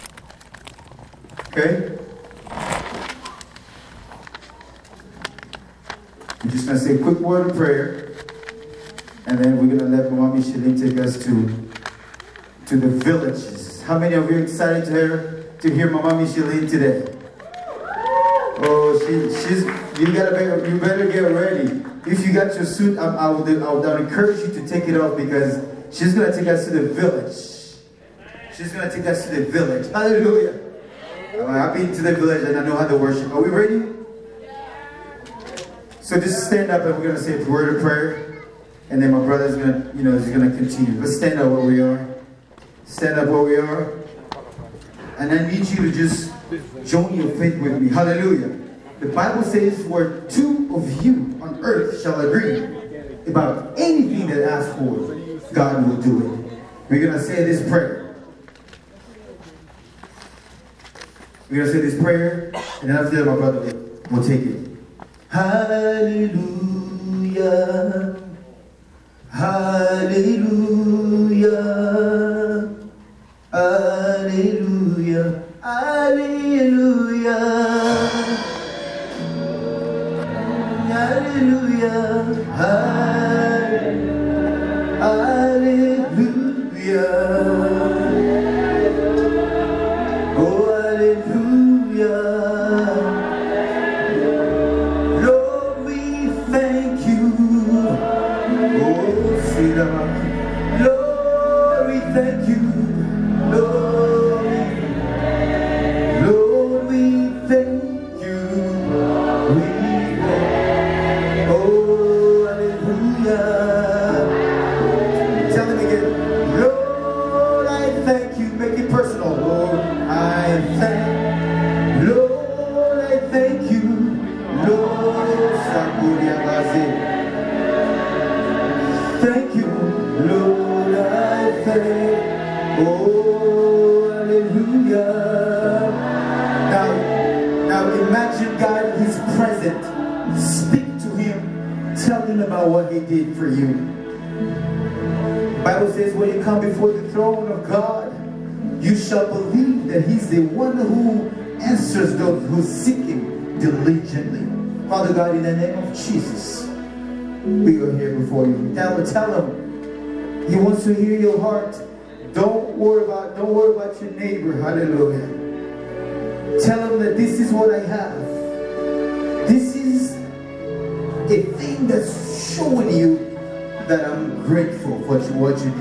Okay. We're just going to say a quick word of prayer. And then we're going to let Mama Micheline take us to to the villages. How many of you are excited to hear, to hear Mama Micheline today? Oh, she, she's, you, gotta be, you better get ready. If you got your suit, I, I, would, I would encourage you to take it off because she's going to take us to the village. She's going to take us to the village. Hallelujah. I've been to the village and I know how to worship. Are we ready? So just stand up and we're going to say a word of prayer. And then my brother's going to, you know, is going to continue. Let's stand up where we are. Stand up where we are. And I need you to just join your faith with me. Hallelujah. The Bible says, where two of you on earth shall agree about anything that ask for, God will do it. We're going to say this prayer. We're going to say this prayer. And then after that, my brother will take it. Hallelujah. Hallelujah. Hallelujah. Hallelujah. Hallelujah. Hallelujah. Oh, hallelujah. Lord, we thank you. Oh, see that. Lord, we thank you. Lord, Lord, we thank you. We thank, oh, hallelujah. Tell him again, Lord, I thank you. Make it personal. Lord, I thank, Lord, I thank you. Lord, thank you. Lord, I thank. Oh, hallelujah. Now, now imagine God is present. Speak to him. Tell him about what he did for you. The Bible says when you come before the throne of God, you shall believe that he's the one who answers those who seek him diligently. Father God, in the name of Jesus, we are here before you. Tell, tell him. He wants to hear your heart. Don't worry about, don't worry about your neighbor. Hallelujah. Tell him that this is what I have. This is a thing that's showing you that I'm grateful for what you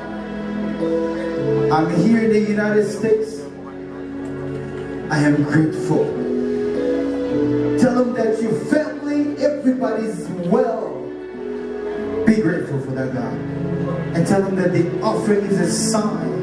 did. I'm here in the United States. I am grateful. Tell him that your family, everybody's well. Be grateful for that, God. And tell them that the offering is a sign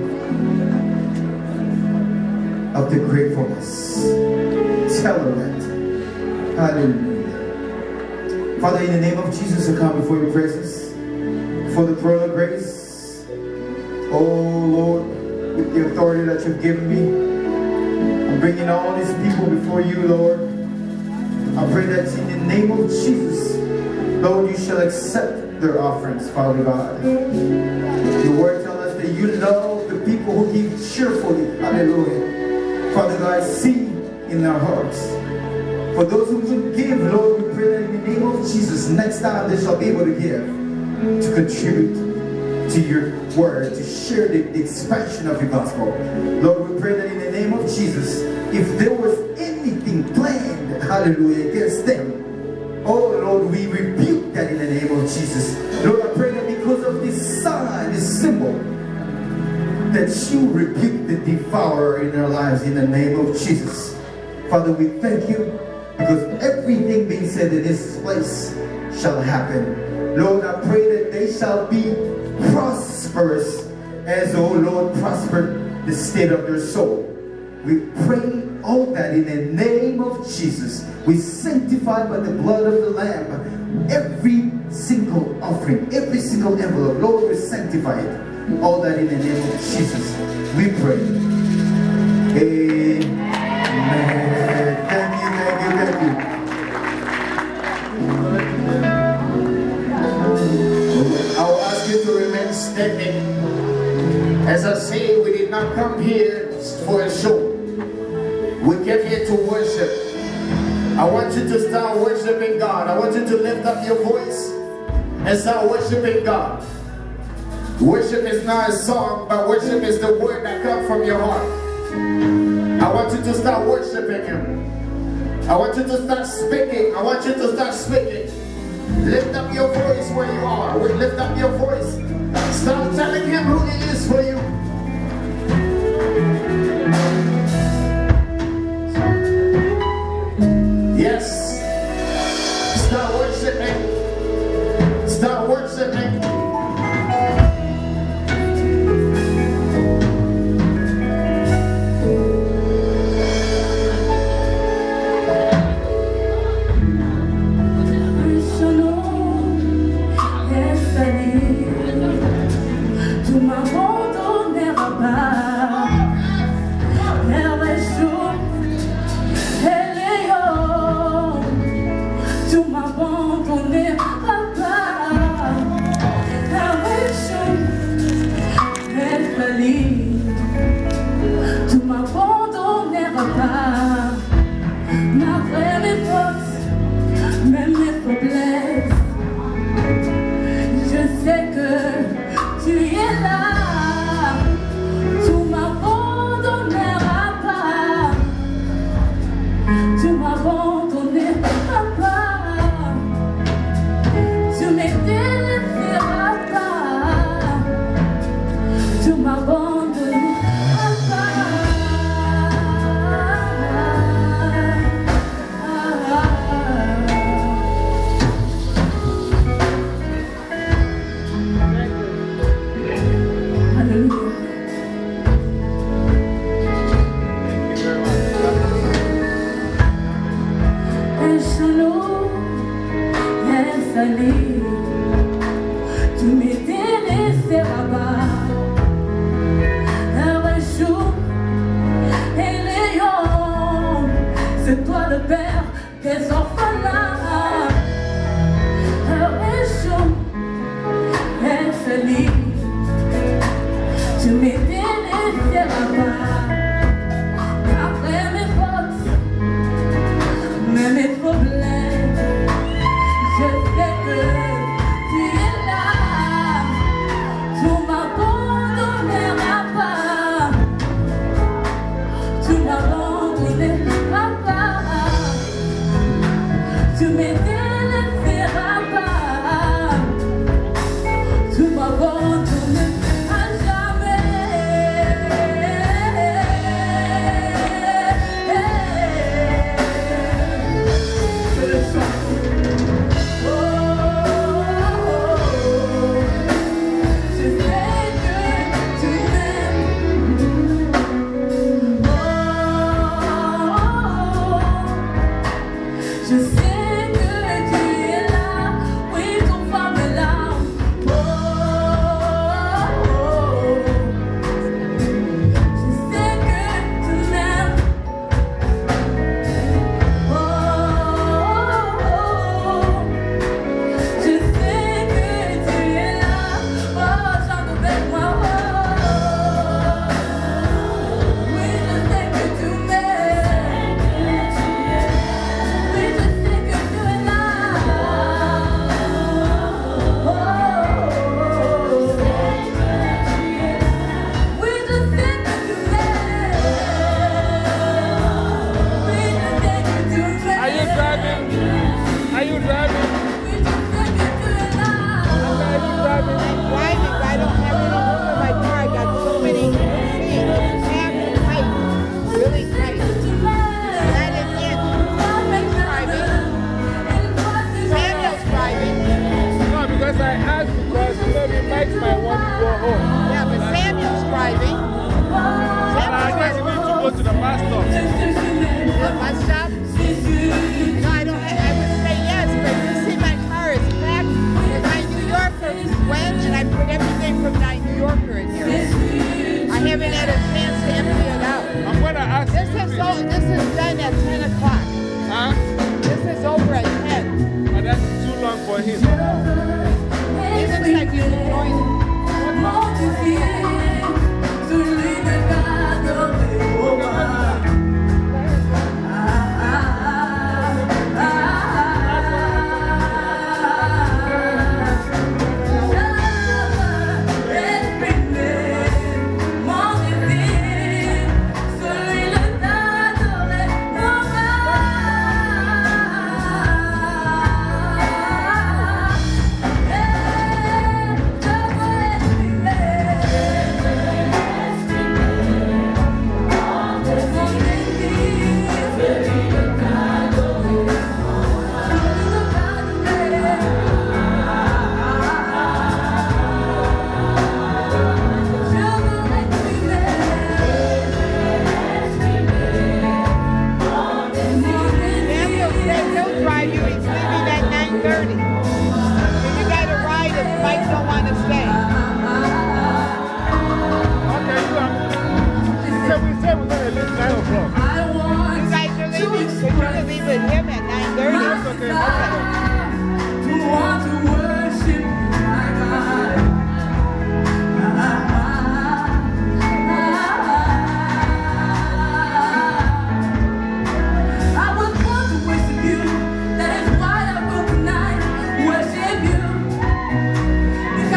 of the gratefulness. Tell them that. Hallelujah. Father, in the name of Jesus, I come before your presence for the throne of grace. Oh Lord, with the authority that you've given me, I'm bringing all these people before you, Lord. I pray that in the name of Jesus, Lord, you shall accept their offerings, Father God. Your word tells us that you love the people who give cheerfully. Hallelujah. Father God, see in our hearts. For those who will give, Lord, we pray that in the name of Jesus, next time they shall be able to give, to contribute to your word, to share the, the expansion of your gospel. Lord, we pray that in the name of Jesus, if there was anything planned, hallelujah, against them, oh Lord, we rebuke that in the name of Jesus. Lord, I pray that because of this sign, this symbol, that you rebuke the devourer in our lives in the name of Jesus. Father, we thank you because everything being said in this place shall happen. Lord, I pray that they shall be prosperous as, oh Lord, prospered the state of their soul. We pray all that in the name of Jesus. We sanctify by the blood of the Lamb every single offering, every single envelope. Lord, we sanctify it. All that in the name of Jesus. We pray. Amen. Thank you, thank you, thank you. I'll ask you to remain standing. As I say, we did not come here for a show. We came here to worship. I want you to start worshiping God. I want you to lift up your voice and start worshiping God. Worship is not a song, but worship is the word that comes from your heart. I want you to start worshiping Him. I want you to start speaking. I want you to start speaking. Lift up your voice where you are. Lift up your voice. Start telling Him who He is for you. Yes. Start worshiping. Start worshiping. Oh to the bus stop. The bus stop? No, I don't. I would say yes, but you see my car is packed. And my New Yorker went, and I put everything from my New Yorker in here. I haven't had a chance to empty it out. I'm gonna ask This you. is so, this is done at ten o'clock. Huh? This is over at ten. But that's too long for him. It looks like he's enjoying it. Daniel said he'll drive you. He's leaving at nine thirty. You got to ride if Mike don't want to stay. Okay, you are. So we said we're gonna leave nine o'clock. You guys are leaving, so you're going to leave with him at nine thirty. That's okay. Okay. To want to worship my God. I was born to worship you. That is why I will tonight worship you.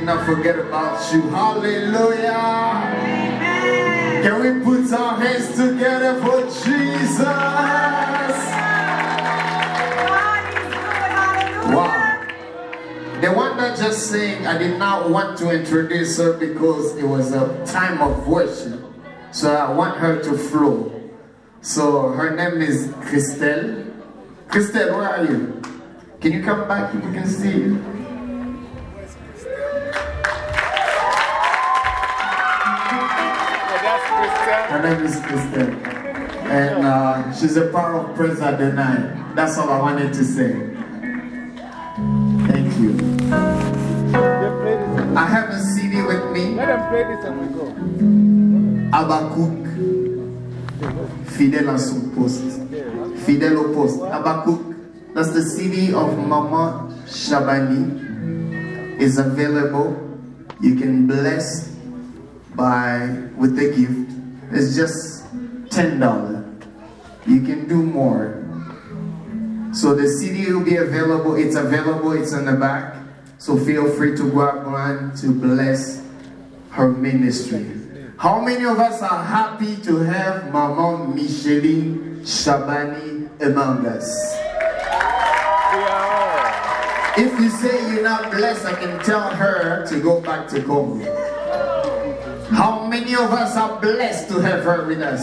not forget about you. Hallelujah. Amen. Can we put our hands together for Jesus? Wow. The one that just sang, I did not want to introduce her because it was a time of worship. So I want her to flow. So her name is Christelle. Christelle, where are you? Can you come back? People can see you. Her name is Christelle. And uh, she's a part of Praise Adonai. That's all I wanted to say. Thank you. I have a C D with me. Let them play this and we go. Habakkuk. Fidèle à son poste. Fidèle au poste. Habakkuk. That's the C D of Mama Shabani. Is available. You can bless by with the gift. It's just ten dollars. You can do more. So the C D will be available. It's available. It's in the back. So feel free to grab one to bless her ministry. How many of us are happy to have Mama Micheline Shabani among us? If you say you're not blessed, I can tell her to go back to Congo. How many of us are blessed to have her with us?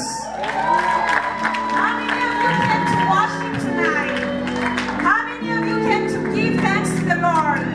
How many of you came to worship tonight? How many of you came to give thanks to the Lord?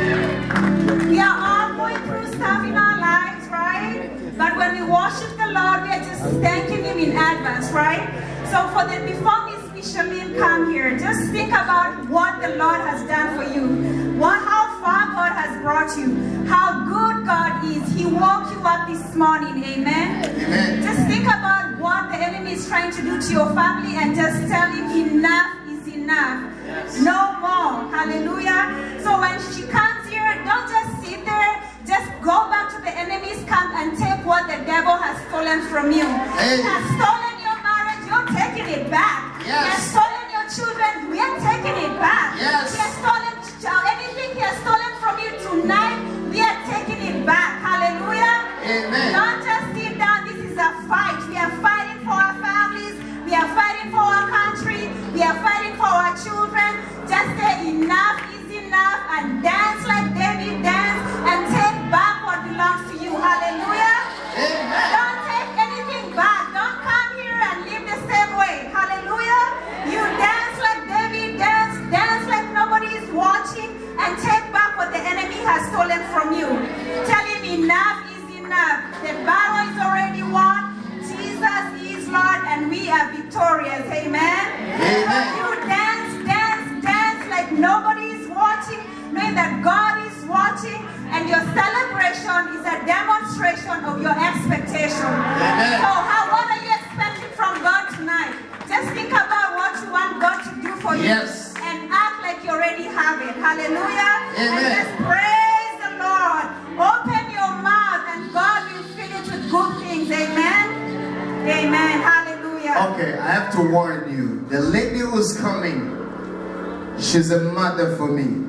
We are all going through stuff in our lives, right? But when we worship the Lord, we are just thanking Him in advance, right? So for the before Miss Micheline come here, just think about what the Lord has done for you, what how far God has brought you, how good God is. He woke you up this morning, amen? Amen. Just think about what the enemy is trying to do to your family and just tell him enough is enough. Yes. No more. Hallelujah. So when she comes here, don't just sit there. Just go back to the enemy's camp and take what the devil has stolen from you. Hey. He has stolen your marriage, you're taking it back. Yes. He has stolen your children, we are taking it back. Yes. He has stolen anything he has stolen from you tonight, we are taking it back. Hallelujah. Amen. Don't just sit down. This is a fight. We are fighting for our families. We are fighting for our country. We are fighting for our children. Just say enough is enough and dance like David danced and take back what belongs to you. Hallelujah. Amen. Don't take anything back. Don't come here and live the same way. Hallelujah. You dance like David danced. Dance like nobody is watching and take back what the enemy has stolen from you. Tell him enough is enough. The battle is already won. Jesus is Lord and we are victorious. Amen. Amen. So you dance, dance, dance like nobody is watching, knowing that God is watching, and your celebration is a demonstration of your expectation. Amen. So how, what are you expecting from God tonight? Just think about what you want God to do for you. Yes. And act like you already have it. Hallelujah. Amen. And just praise the Lord. Open your mouth and God will fill it with good things. Amen. Amen. Hallelujah. Okay, I have to warn you. The lady who's coming, she's a mother for me.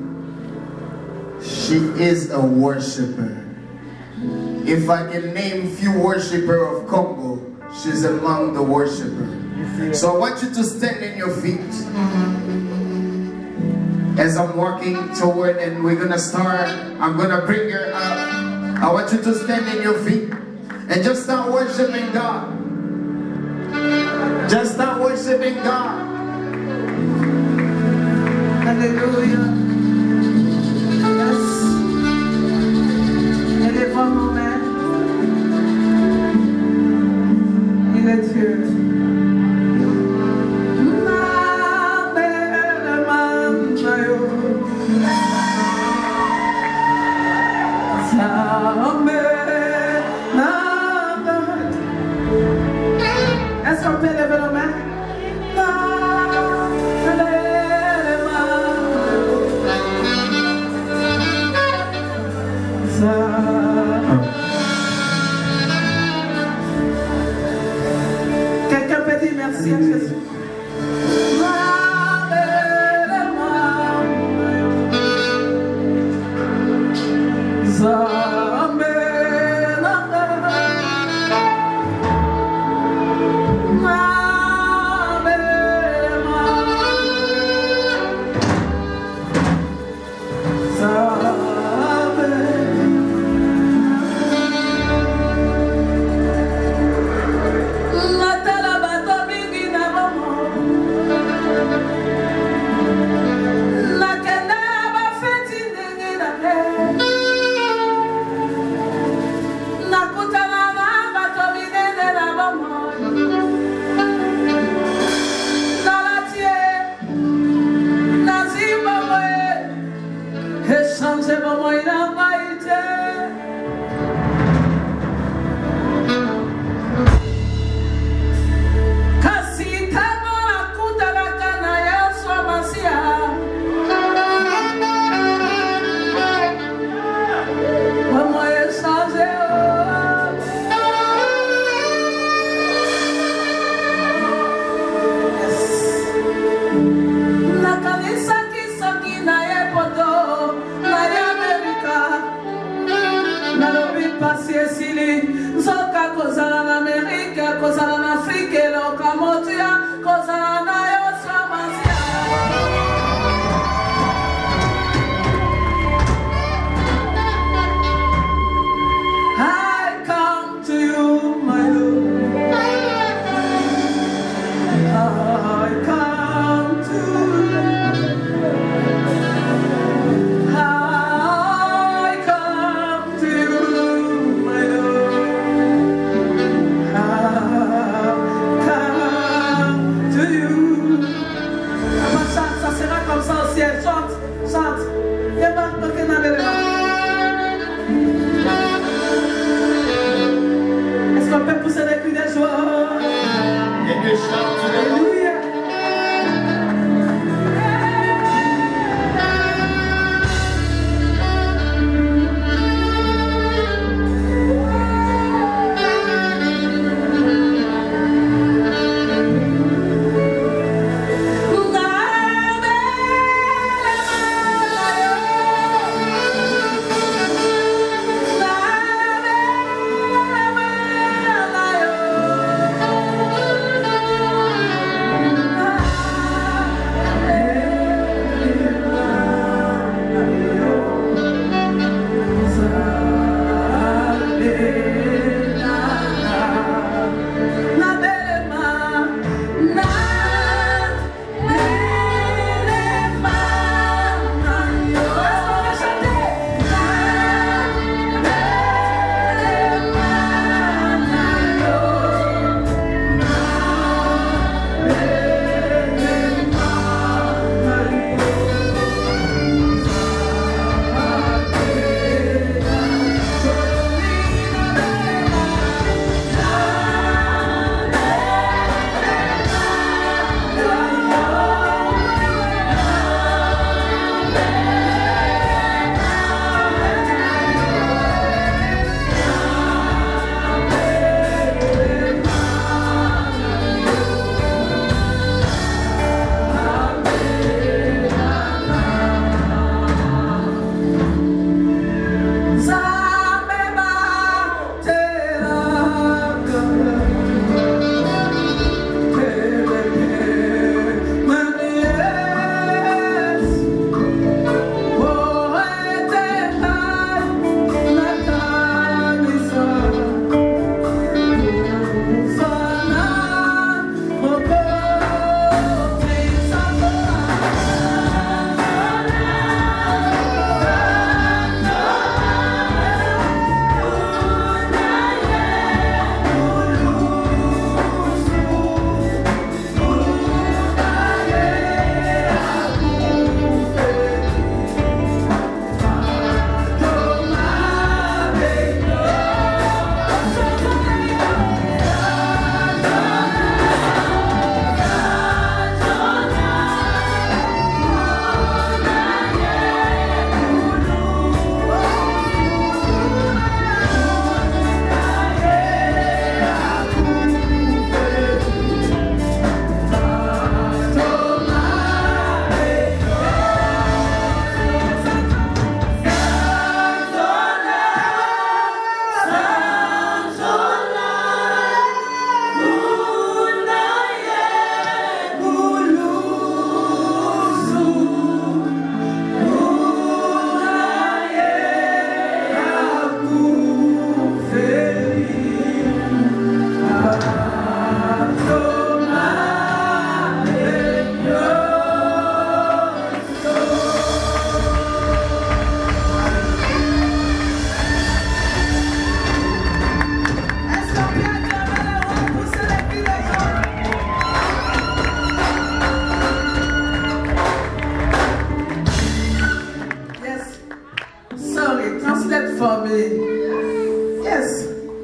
She is a worshiper. If I can name few worshippers of Congo, she's among the worshipers. So I want you to stand in your feet as I'm walking toward, and we're gonna start. I'm gonna bring her up. I want you to stand in your feet and just start worshiping God. Just start worshiping God. Hallelujah. Yes. Élève un moment. Il est Dieu. Est-ce qu'on peut lever nos mains? passer sili. Zoka kozala en Amérique, kozala en Afrique, loka motia, kozala na yo samasia. I come to you, my Lord. I come to you. I come to you, my Lord. I come to you. Comment chante, ça sera comme ça au ciel. Chante, chante. Et moi, donc, on avait les mains. Est-ce qu'on peut pousser des cris de joie? Alléluia. for me. Yes.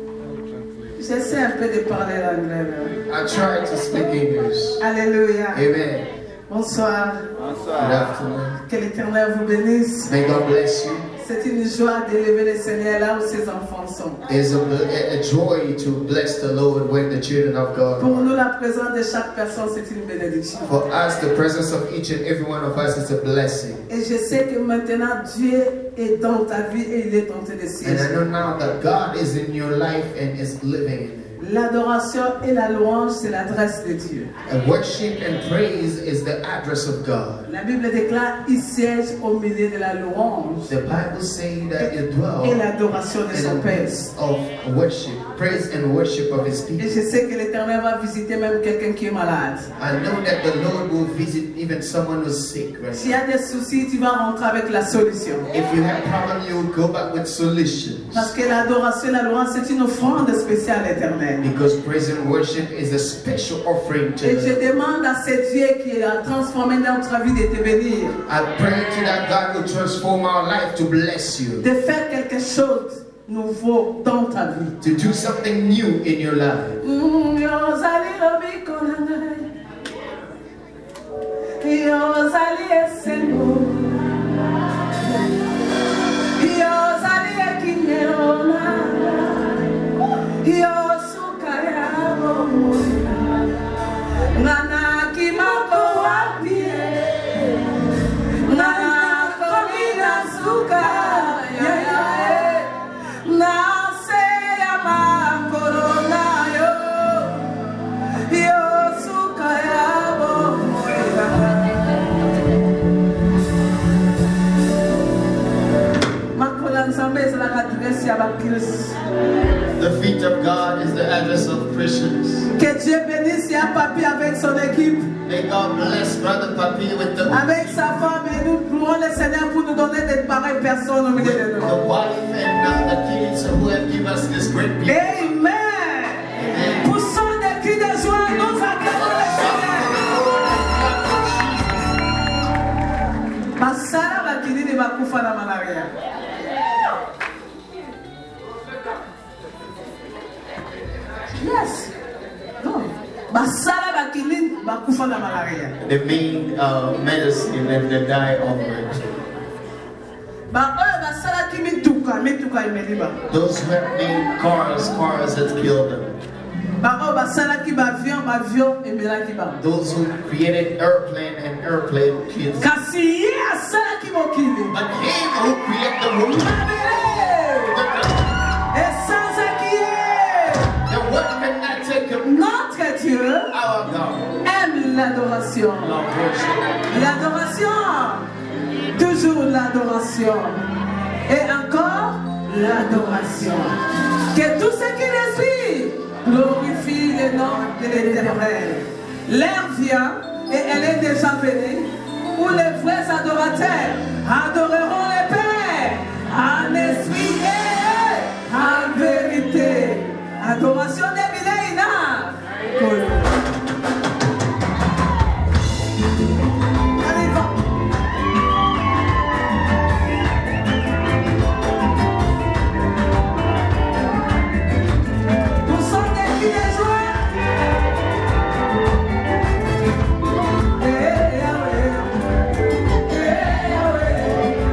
J'essaie un peu de parler l'anglais. I try to speak English. Alléluia. Amen. Bonsoir. Bonsoir. Good afternoon. Que l'Éternel vous bénisse. May God bless you. C'est une joie d'élever le Seigneur là où ses enfants sont. It's a, a, a joy to bless the Lord when the children of God Pour are. nous, la présence de chaque personne, c'est une bénédiction. For us, the presence of each and every one of us is a blessing. Et je sais que maintenant, Dieu est dans ta vie et il est en train de And I siéger. know now that God is in your life and is living in it. L'adoration et la louange, c'est l'adresse de Dieu. And worship and praise is the address of God. La Bible déclare, il siège au milieu de la louange The Bible says that it et dwells l'adoration de in son the Père. midst of worship, praise and worship of His Et people. je sais que l'Éternel va visiter même quelqu'un qui est malade. I know that the Lord will visit even someone who's sick right S'il y a des soucis, tu vas rentrer avec la solution. now. If you have problem, you will go back with solutions. Parce que l'adoration et la louange, c'est une offrande spéciale à l'Éternel. Because praise and worship is a special offering to Et je the demande à ce Dieu qui a transformé notre vie de te bénir, I pray to that God will transform our life to bless you, de faire quelque chose de nouveau dans ta vie. to do something new in your life. Mm, yozali lobiko na ngai. Yozali esengo. Yozali ekinyero na ngai. Yosuka yabo. Nana kimako wapi. Nana komina suka. Ya ya eh. Na se yama corona yo. Yosuka yabo. Makola nzambe ezala kadresi ya bakristo. The feet of God is the address of Christians. Que Dieu bénisse ya papi avec son équipe, May God bless Brother Papi with the, avec sa femme, et nous louons le Seigneur pour nous donner de pareilles personnes au milieu de with nous. the wife and uh, the kids who have given us this great people. Amen. Poussons des cris de joie, nous acclamons le Seigneur. Basala bakini ni bakufa na malaria. Yes. No. Basala bakini bakufa na malaria. The main uh, medicine and they die of it. Ba oyo basala ki mituka, mituka imeliba. Those who have made cars, cars that killed them. Ba oyo basala ki ba avion, ba avion emelaki ba. Those who created airplane and airplane kids. Kasi ye asala ki mokili. But him who created the world, Mabele. Esanza ki ye. the workman that take him, Notre Dieu our God, aime l'adoration. Lord worship. L'adoration. Toujours l'adoration. Et encore l'adoration. Que tout ce qui le suit glorifie le nom de l'Éternel. L'heure vient, et elle est déjà venue, où les vrais adorateurs adoreront le Père en esprit et en vérité. Adoration de Mileina. Allez, va. Nous sommes des filles de joie. Eh, eh, ah ouais. Eh, ah ouais.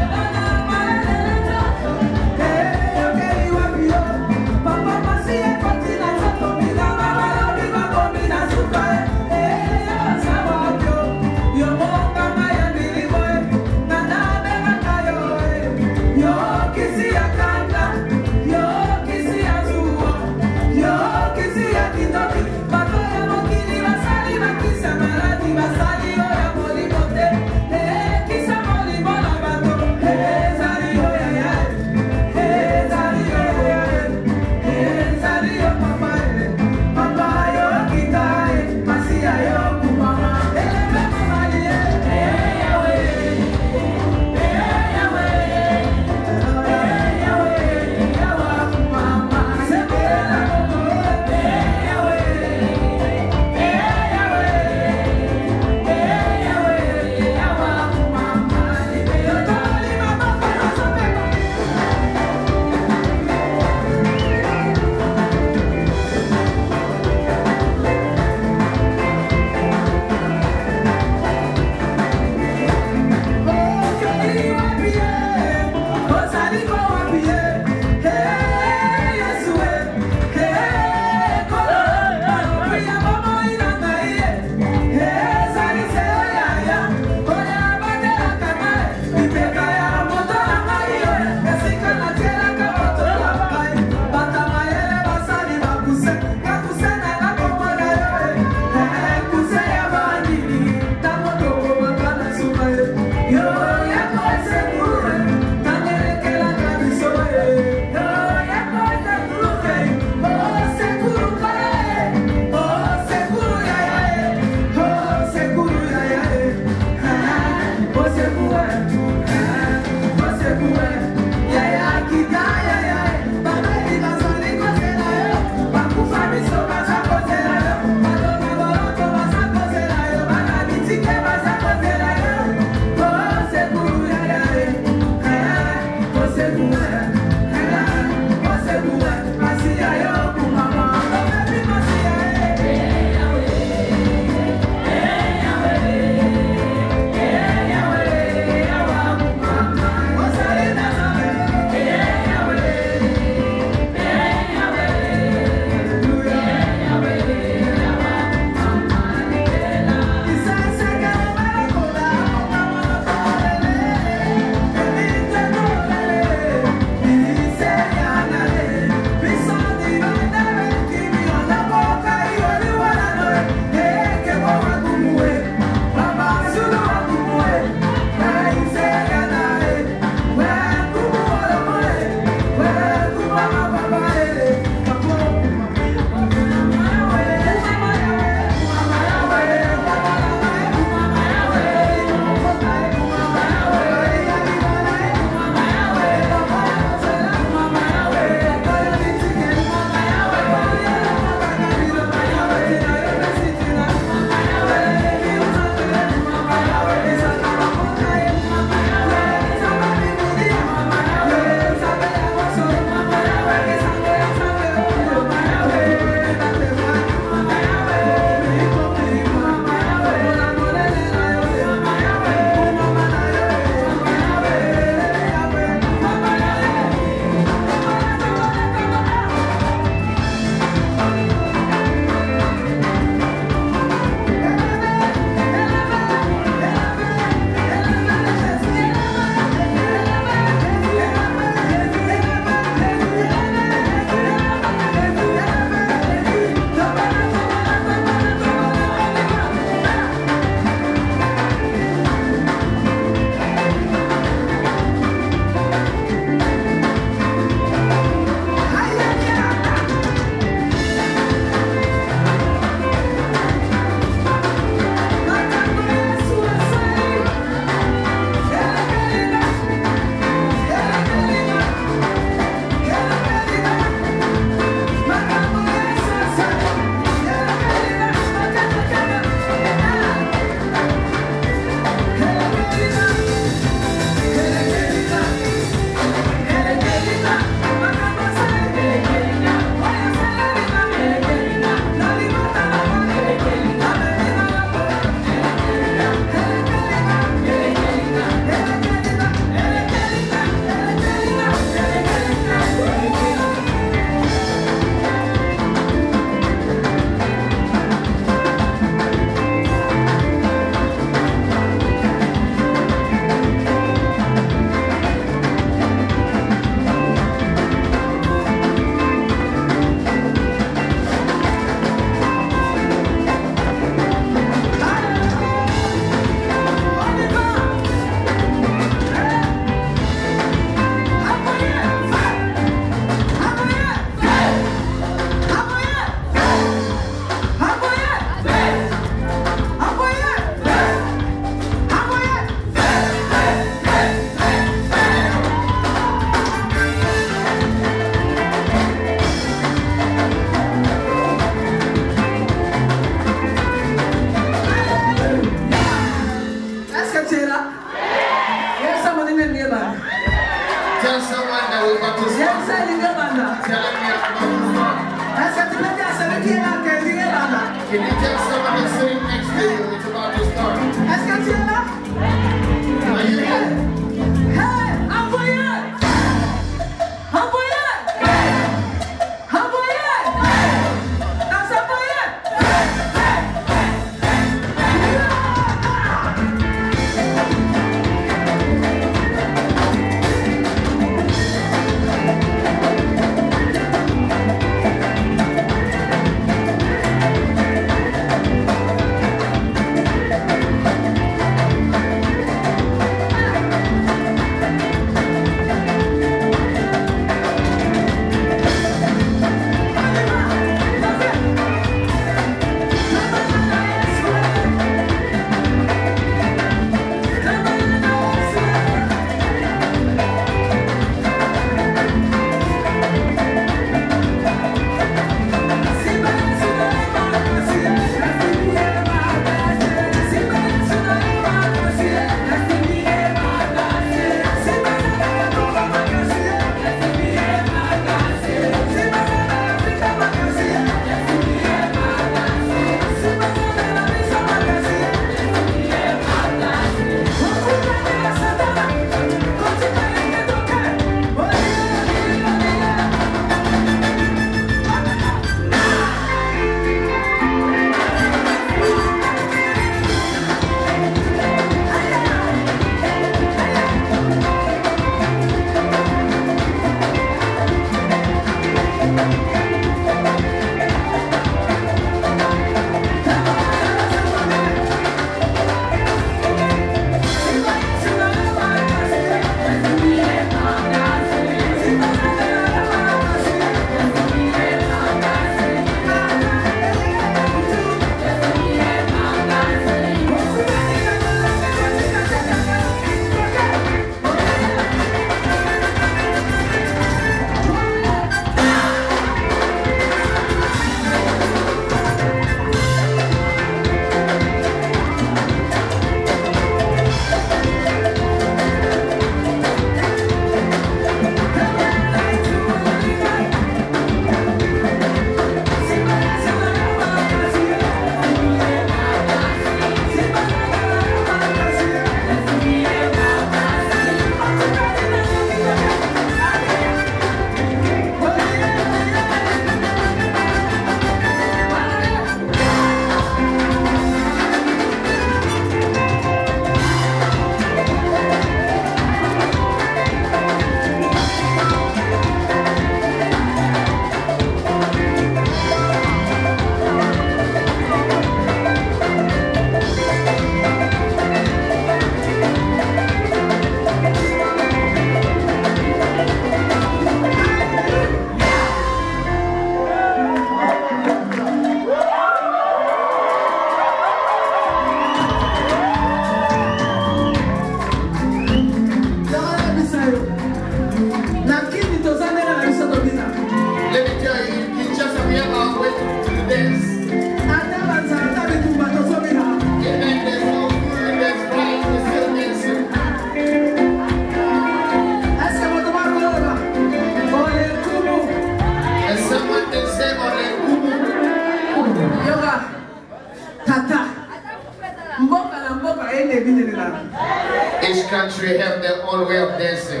Each country have their own way of dancing.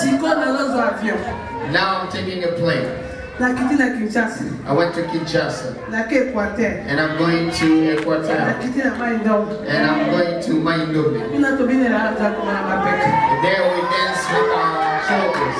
Now I'm taking a plane. I went to Kinshasa. And I'm going to Equateur. And I'm going to Maindombe. There we dance with our shoulders.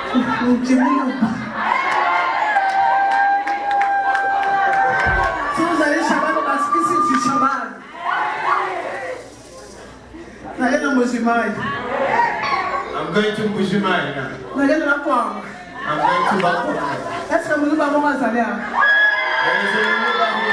Si vous allez Chaban, parce qu'ici tu Chaban. I'm going to Mbuji-Mayi now. I'm going to Bakwang. Est-ce que vous avez un salaire? There is a Muluba here.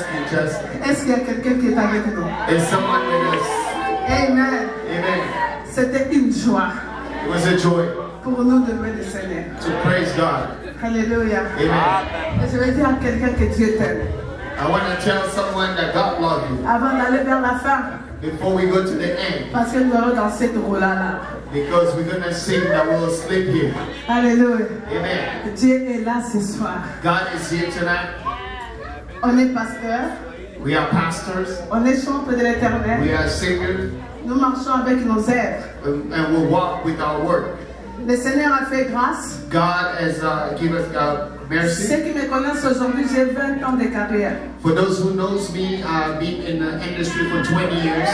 ask you just, est-ce qu'il y a quelqu'un qui est avec nous? is someone with us? Amen. Amen. C'était une joie It was a joy pour nous de louer le Seigneur. to praise God. Alléluia. Amen. Et je vais dire à quelqu'un que Dieu t'aime. I want to tell someone that God loves you Avant d'aller vers la fin, before we go to the end, parce que nous allons danser de roulala. because we're going to sing that we'll sleep here. Alléluia. Amen. Dieu est là ce soir. God is here tonight. On est pasteur, We are pastors. on est chantre de We l'éternel. are singers. Nous marchons avec nos œuvres. um, And we'll walk with our work. Le Seigneur a fait grâce. God has uh, given us uh, mercy. Ceux qui me connaissent aujourd'hui, j'ai vingt ans de carrière. For those who knows me, I've been in the industry for twenty years.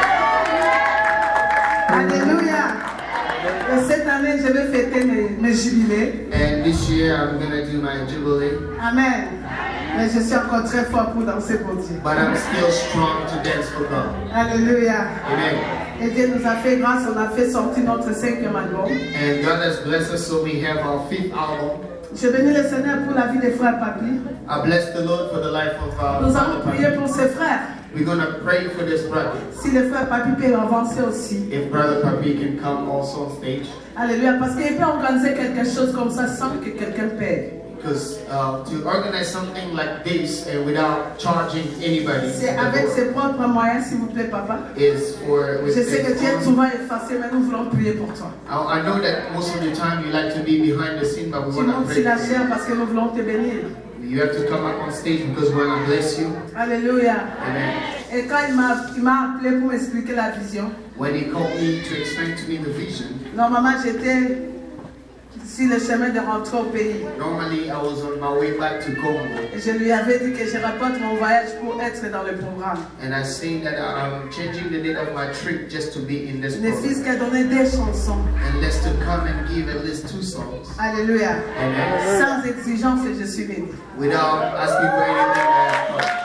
Alléluia. Et cette année, je vais fêter mes, mes jubilés. And this year I'm going to do my jubilee. Amen. Mais je suis encore très fort pour danser pour Dieu. But I'm still strong to dance for God. Alléluia. Amen. Et Dieu nous a fait grâce, on a fait sortir notre cinquième album. And God has blessed us, so we have our fifth album. Je bénis le Seigneur pour la vie des frères Papi. I bless the Lord for the life of uh, Nous allons Brother prier Papi. pour ses frères. We're going to pray for this brother. Si le frère Papi peut avancer aussi. If Brother Papi can come also on stage. Alléluia. Parce qu'il peut organiser quelque chose comme ça sans que quelqu'un paye. Because uh, to organize something like this and without charging anybody C'est avec ses propres moyens, s'il vous plaît, papa. is for with Je sais que his tu es own- souvent effacé, mais nous voulons prier pour toi. I, I know that most of the time you like to be behind the scene, but we Tu want to montes pray. sur la for chair parce que nous voulons te bénir. you. You have to come up on stage because we want to bless you. Alléluia. Amen. Et quand il m'a il m'a appelé pour m'expliquer la vision, When he called me to explain to me the vision, normalement j'étais sur le chemin de rentrer au pays. normally I was on my way back to Congo, Et je lui avais dit que je rapporte mon voyage pour être dans le programme. and I say that I'm changing the date of my trip just to be in this Le program, fils qui a donné des chansons. and let's to come and give at least two songs. Alléluia. Amen. Sans exigence, je suis béni. Without asking for anything. I have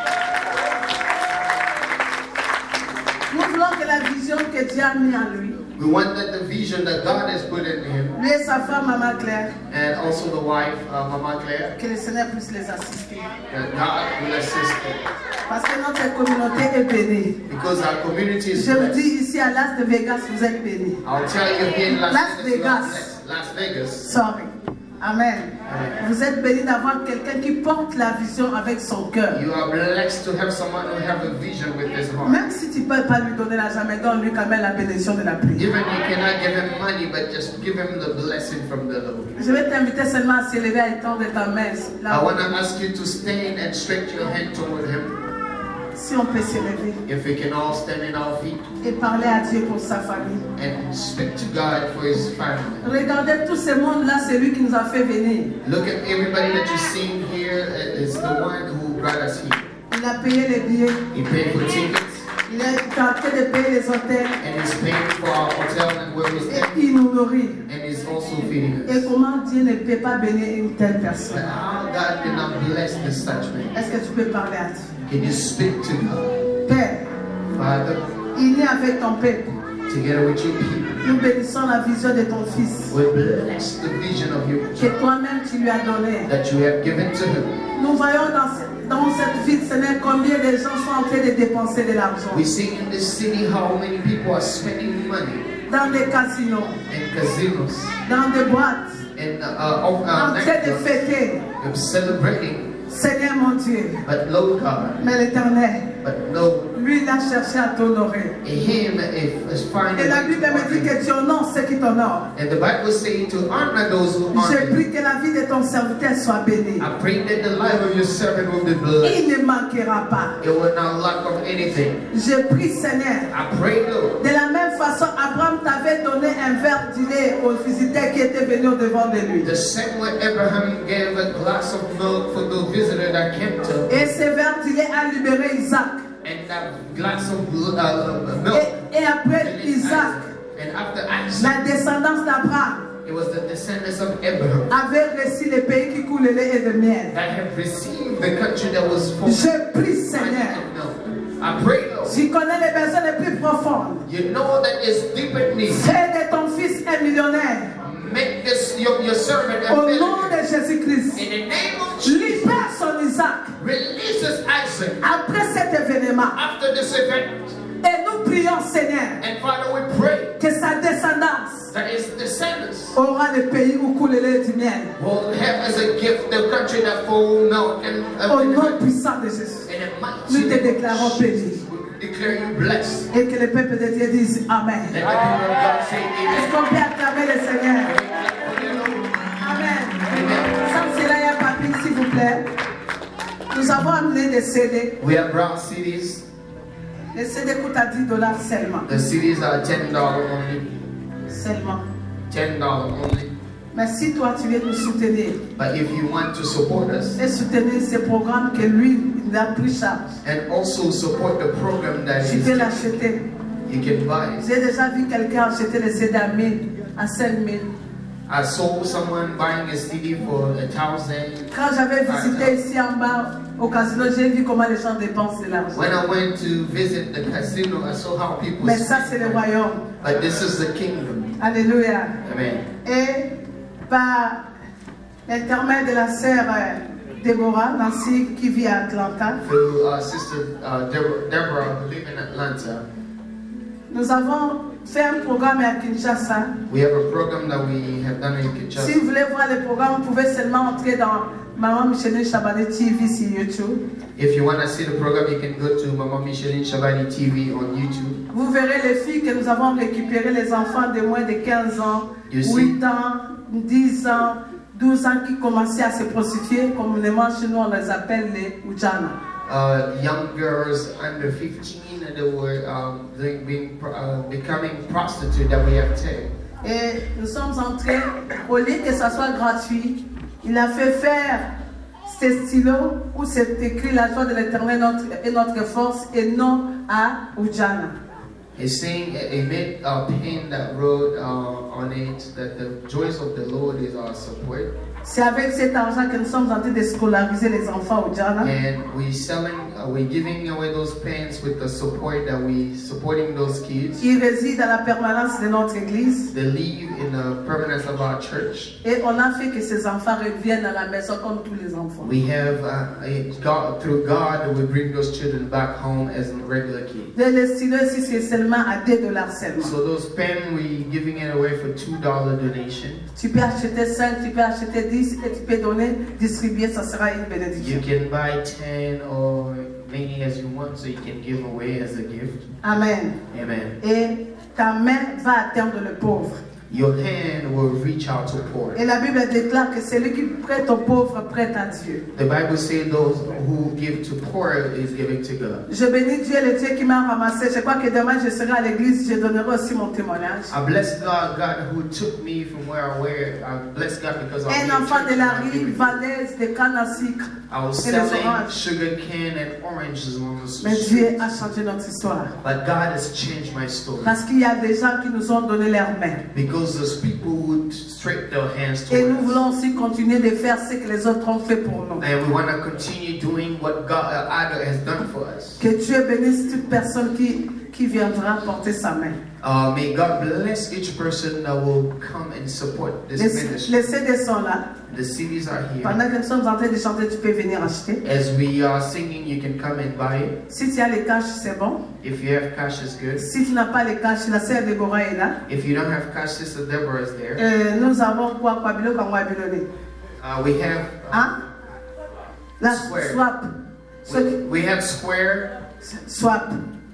Nous voulons que la vision que Dieu a mis en lui, We want that the vision that God has put in him, lui et sa femme, Maman Claire, and also the wife, uh, Mama Claire, que le Seigneur puisse les assister. that God will assist them. Parce que notre communauté est bénie. Because our community is Je vous blessed. dis ici à Las de Vegas, vous êtes bénis. I'll tell you here in Las, Las Vegas, Vegas. Las, Las Vegas. Sorry. Amen. Vous êtes bénis d'avoir quelqu'un qui porte la vision avec son cœur. You are blessed to have someone who have a vision with his heart. Même si tu ne peux pas lui donner l'argent, mais donne-lui quand même la bénédiction de la prière. Even you cannot give him money, but just give him the blessing from the Lord. Je vais t'inviter seulement à s'élever à étendre ta main. Là, I want to ask you to stand and stretch your hand toward him. si on peut s'élever If we can all stand in our feet et parler à Dieu pour sa famille. and speak to God for his family. Regardez tout ce monde-là, c'est lui qui nous a fait venir. Look at everybody that you see here. Is the one who brought us here. Il a payé les billets, He paid for tickets il est tenté de payer les hôtels and he's paying for our hotel and where we et stay. il nous nourrit. And he's also feeding Et us. comment Dieu ne peut pas bénir une telle But personne? how God cannot bless this such man? Est-ce que tu peux parler à Dieu? Can you speak to God? Père, Father, il est avec ton peuple. together with your people, Nous bénissons la vision de ton fils we bless the vision of your que child toi-même tu lui as donné. that you have given to him. Nous voyons dans, ce- dans cette ville, Seigneur, combien de gens sont en train de dépenser de l'argent. We see in this city how many people are spending money Dans des casinos, in casinos dans des boîtes, and uh, of, en uh, train de nightclubs, fêter. of celebrating. Seigneur mon Dieu, But Lord God, mais l'Éternel, but no, lui, il a cherché à t'honorer. him if is finding. Et la Bible me dit que tu honores ceux qui t'honorent. And the Bible says to honor those who Je honor you. prie que la vie de ton serviteur soit bénie. I pray that the life of your servant will be blessed. Il ne manquera pas. It will not lack of anything. Je prie, Seigneur. I pray, Lord. De la même façon, Abraham t'avait donné un verre d'ilée aux visiteurs qui étaient venus au devant de lui. The same way Abraham gave a glass of milk for the visitor that came to, Et ce verre d'ilée a libéré Isaac. and that glass of uh, milk. Et, et après released Isaac, And after Isaac, la descendance d'Abraham it was the descendants of Abraham avait reçu le pays qui coule le lait et le miel. that have received the country that was full Je prie, of Seigneur. milk. I pray, Lord. Tu connais les besoins les plus profonds. You know that is deep in need. Fais de ton fils un millionnaire. Make this your, your servant a Au nom millionaire. de Jésus-Christ. In the name of Jesus, Libère son Isaac. releases Isaac après cet événement. after this event. Et nous prions, Seigneur, And Father, we pray que sa descendance that his descendants aura le pays où coule le lait du miel. will have as a gift the country that full milk and uh, Au nom puissant de Jésus, in the mighty nous te name of déclarons Jesus, béni. we declare you blessed. Et que le peuple de Dieu dise Amen. Let the people of God say Est-ce amen. qu'on peut acclamer le Seigneur? Amen. Sans cela, il y a papier, s'il vous plaît. Nous avons amené des C D. We have brought C Ds. Les C D coûtent à dix dollars seulement. The C Ds are ten dollars only. Seulement. ten dollars only. Mais si toi, tu veux nous soutenir But if you want to support us et soutenir ces programmes que lui, il a pris charge, and also support the program that tu is, peux l'acheter. you can buy it. J'ai déjà vu quelqu'un acheter les C D à mille, à cinq mille. I saw someone buying a C D for a thousand. Quand j'avais visité ici en bas au casino, j'ai vu comment les gens dépensent de l'argent. When I went to visit the casino, I saw how people Mais ça, spend c'est le money. royaume. But this is the kingdom. Alléluia. Amen. Et par l'intermède de la sœur euh, Déborah, Nancy, qui vit à Atlanta, Through uh, Sister uh, Deborah, Deborah, who live in Atlanta, nous avons fait un programme à Kinshasa. we have a program that we have done in Kinshasa. Si vous voulez voir le programme, vous pouvez seulement entrer dans Maman Micheline Chabane T V sur YouTube. If you want to see the program, you can go to Mama Micheline Shabani T V on YouTube. Vous verrez les filles que nous avons récupérées, les enfants de moins de quinze ans, You see? huit ans, dix ans, douze ans qui commençaient à se prostituer, communément chez nous on les appelle les Ujana. Uh, young girls under fifteen that were um, being, being, uh, becoming prostitutes that we have taken. Et nous sommes entrés, au lieu que ça soit gratuit, il a fait faire ces stylos où c'est écrit la joie de l'éternel notre, est notre force et non à Ujana. He's saying he made a pen that wrote uh, on it that the joys of the Lord is our support. C'est avec cet argent que nous sommes en train de scolariser les enfants au Ghana. And we're selling, uh, we're giving away those pens with the support that we supporting those kids. Ils résident à la permanence de notre église. They live in the permanence of our church. Et on a fait que ces enfants reviennent à la maison comme tous les enfants. We have, uh, a God, through God, we bring those children back home as regular kids. De les stylos ici, c'est seulement à deux dollars seulement. So those pens, we're giving it away for two dollar donation. Tu peux acheter cinq, tu peux acheter dix et tu peux donner, distribuer, ça sera une bénédiction. You can buy ten or many as you want, so you can give away as a gift. Amen. Amen. Et ta main va atteindre le pauvre. Your hand will reach out to poor. Et la Bible déclare que celui qui prête au pauvre prête à Dieu. The Bible says those who give to poor is giving to God. Je bénis Dieu, le Dieu qui m'a ramassé. Je crois que demain je serai à l'église, je donnerai aussi mon témoignage. I bless God, God who took me from where I were. I bless God because I'm Un enfant de la rive valaisie de canne à sucre. I was et les selling oranges. sugar cane and oranges on the Mais street. Dieu a changé notre histoire. But God has changed my story. Parce qu'il y a des gens qui nous ont donné leurs mains. Because those people would stretch their hands Et nous towards us. voulons aussi continuer de faire ce que les autres ont fait pour nous. And we want to continue doing what God uh, Ada has done for us. Que Dieu bénisse toute personne qui, qui viendra porter sa main. Uh, may God bless each person that will come and support this Les, ministry. les C D sont là. The C Ds are here. Pendant que nous sommes en train de chanter, tu peux venir acheter. As we are singing, you can come and buy it. Si tu as les cash, c'est bon. If you have cash, it's good. Si tu n'as pas les cash, la sœur Déborah est là. If you don't have cash, Sister Deborah is there. Euh, nous avons quoi, quoi, bilo, quoi, quoi, bilo, bilo. Uh, we have uh, Hein? La Square. swap. Ceux qui- we, we have square. Swap.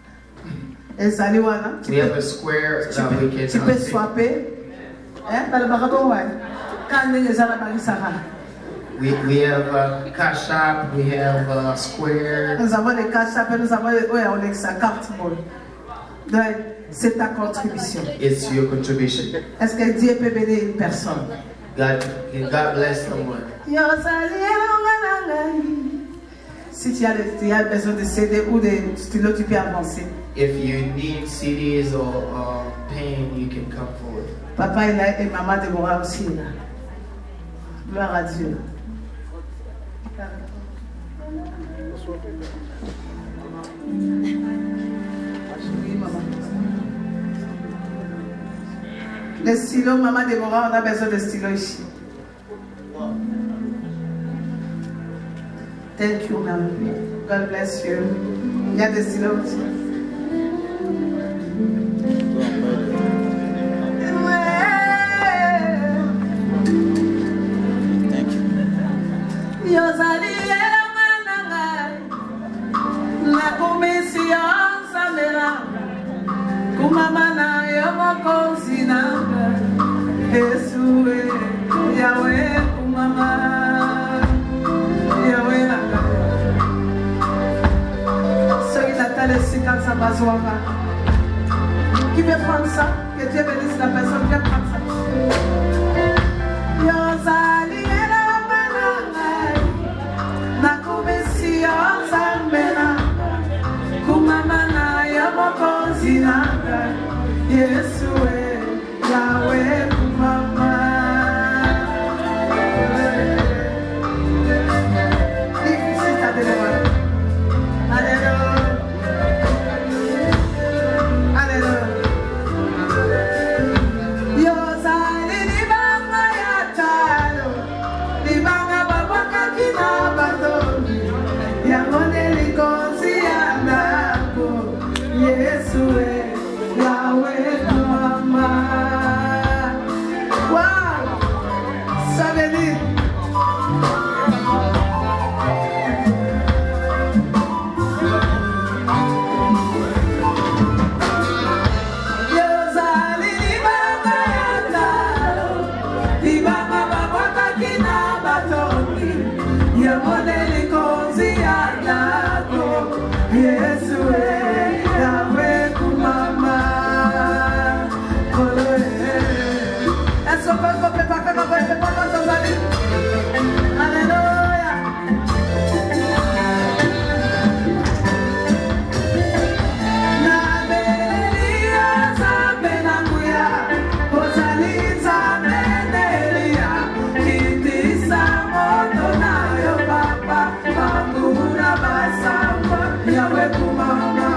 Et ça, lui, voilà. Tu We have peux- a square Tu that we peux, can. tu uh, peux take. swapper. Hein? Dans le barabon, ouais. Quand les gens là-bas, ils s'arrêtent. We we have uh, cash app. We have uh, square. Nous avons les cash app, nous avons les, ouais, on a sa carte bonne. Donc, c'est ta contribution. It's your contribution. Est-ce que Dieu peut bénir une personne? God, God bless someone. Yo sali onganangai. Si tu as, le- tu as besoin de C D ou de stylo, tu peux avancer. If you need C Ds or uh, pen, you can come forward. Papa est là et maman Déborah aussi est là. Gloire à Dieu. Oui, maman. Les stylos, maman Déborah, on a besoin de stylos ici. Thank you, ma'am. God bless you. Il y a des silences. Thank you. Yozaliera mananga la commission samera kumamana yomoko sinanga Yesue Yahweh kumama Yahweh nanga Soy Nathalie Sikansa Bazouava. Qui veut prendre ça? Que Dieu bénisse la personne qui veut prendre ça. Yozaliera mananga na commission samera kumamana yomoko sinanga Yesue Yahweh kumama. Difficile à délivrer. Alléluia. Alléluia. Yozali libanga ya talo, libanga babaka kina batoni, yangone likosi andako, Yesue Yahweh kumama. Wow, ça veut dire Yozali libanga ya talo, libanga babaka kina batoni, yangone likosi andako, Yesue Yahweh kumama. Eso fue que para que no puede para salir. Aleluya. Na belia sabena kuya, ozaliza menelia, kitisa moto na yo papa, pangura basamba, Yahweh kumama.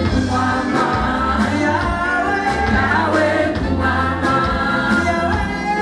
Yahweh,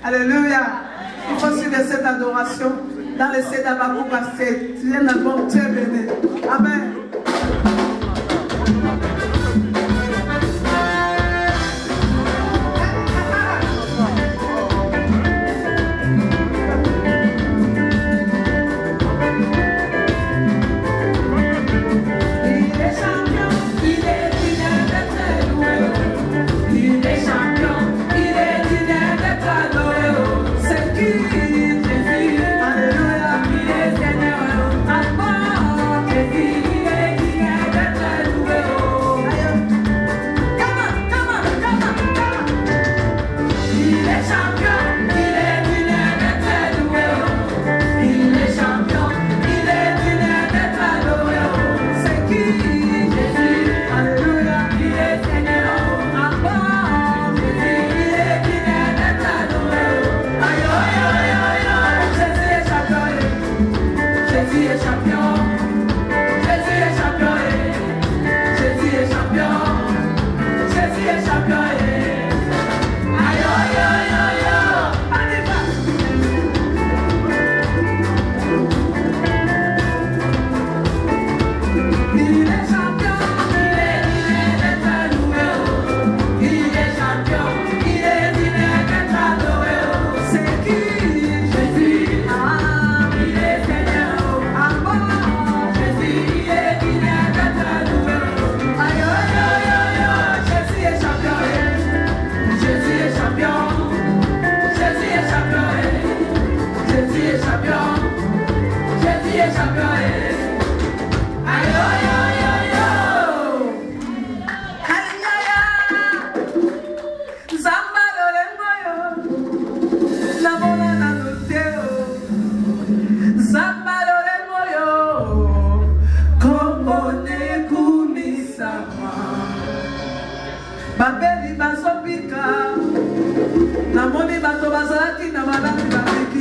Alléluia. Il faut suivre cette adoration dans le C d'Abakou parce que tu es un album très béni. Amen.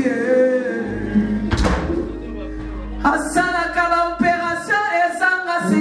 Asala kala opération ezanga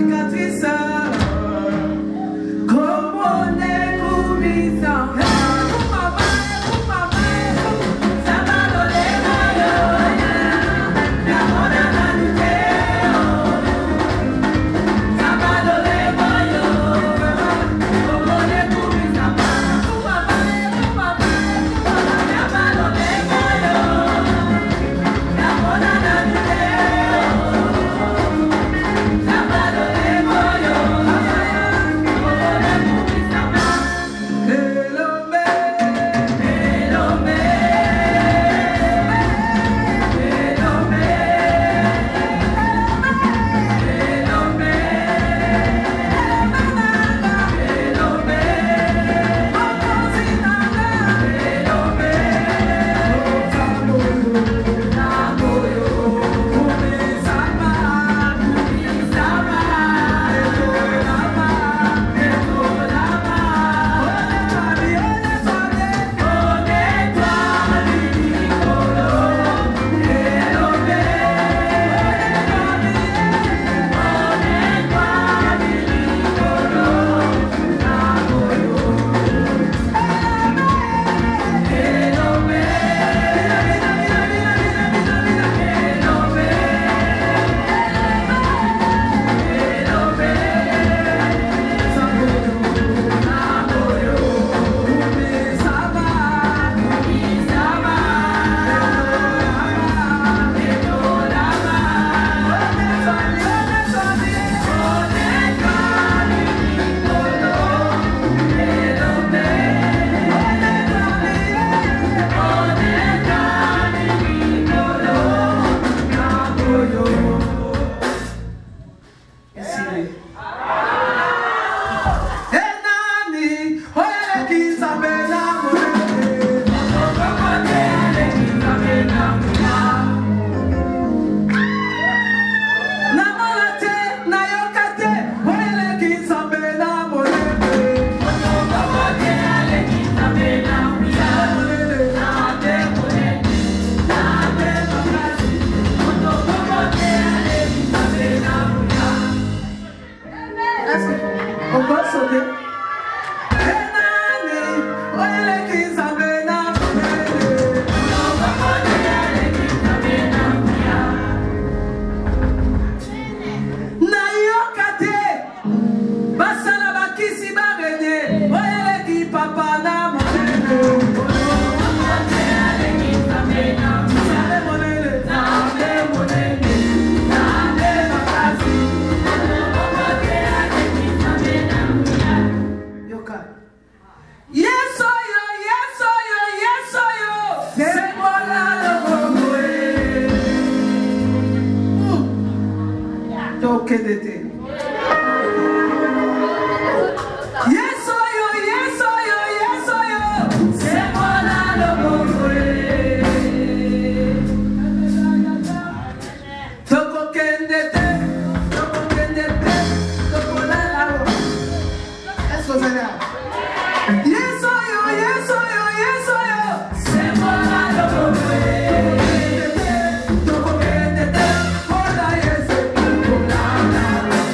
kedete. Yes, oh yo, yes, oh yo, yes, oh yo. C'est moi là le bon frère. Toko kendete, toko kendete, toko la la. Eso sería. Yes, oh yo, yes, oh yo, yes, oh yo. C'est moi là le bon frère. Toko kendete, hola yes, hola la.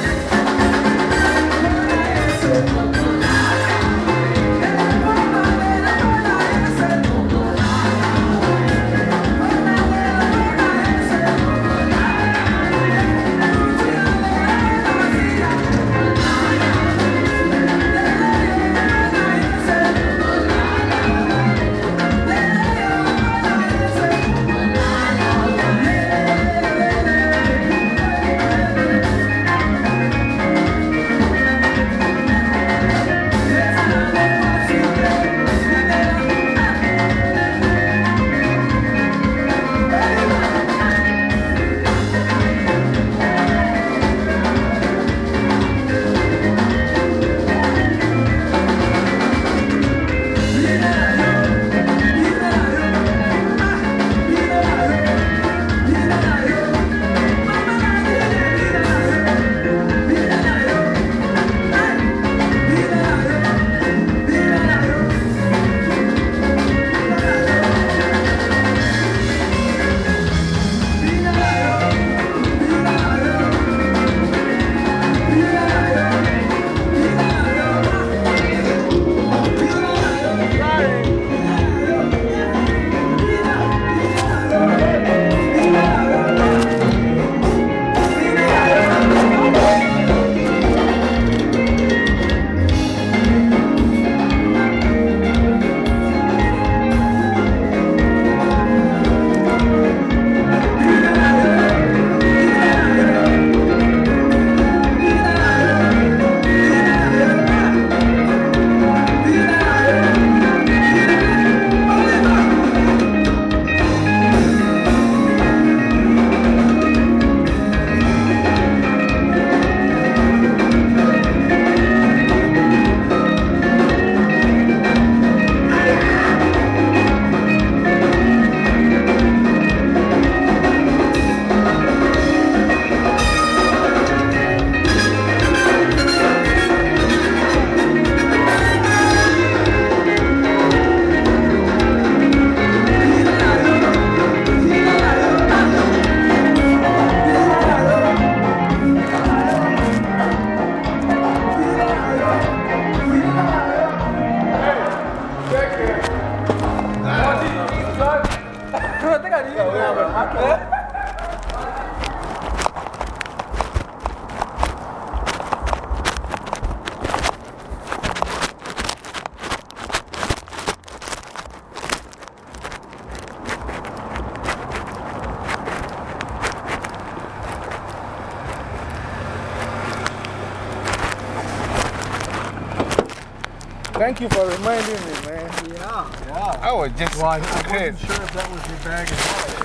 Thank you for reminding me, man. Yeah, yeah. I was just well, I, I scared. wasn't sure if that was your bag or not.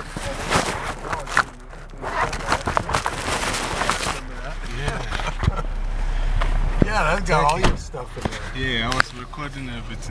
Yeah. Yeah, that's got all your stuff in there. Yeah, I was recording everything.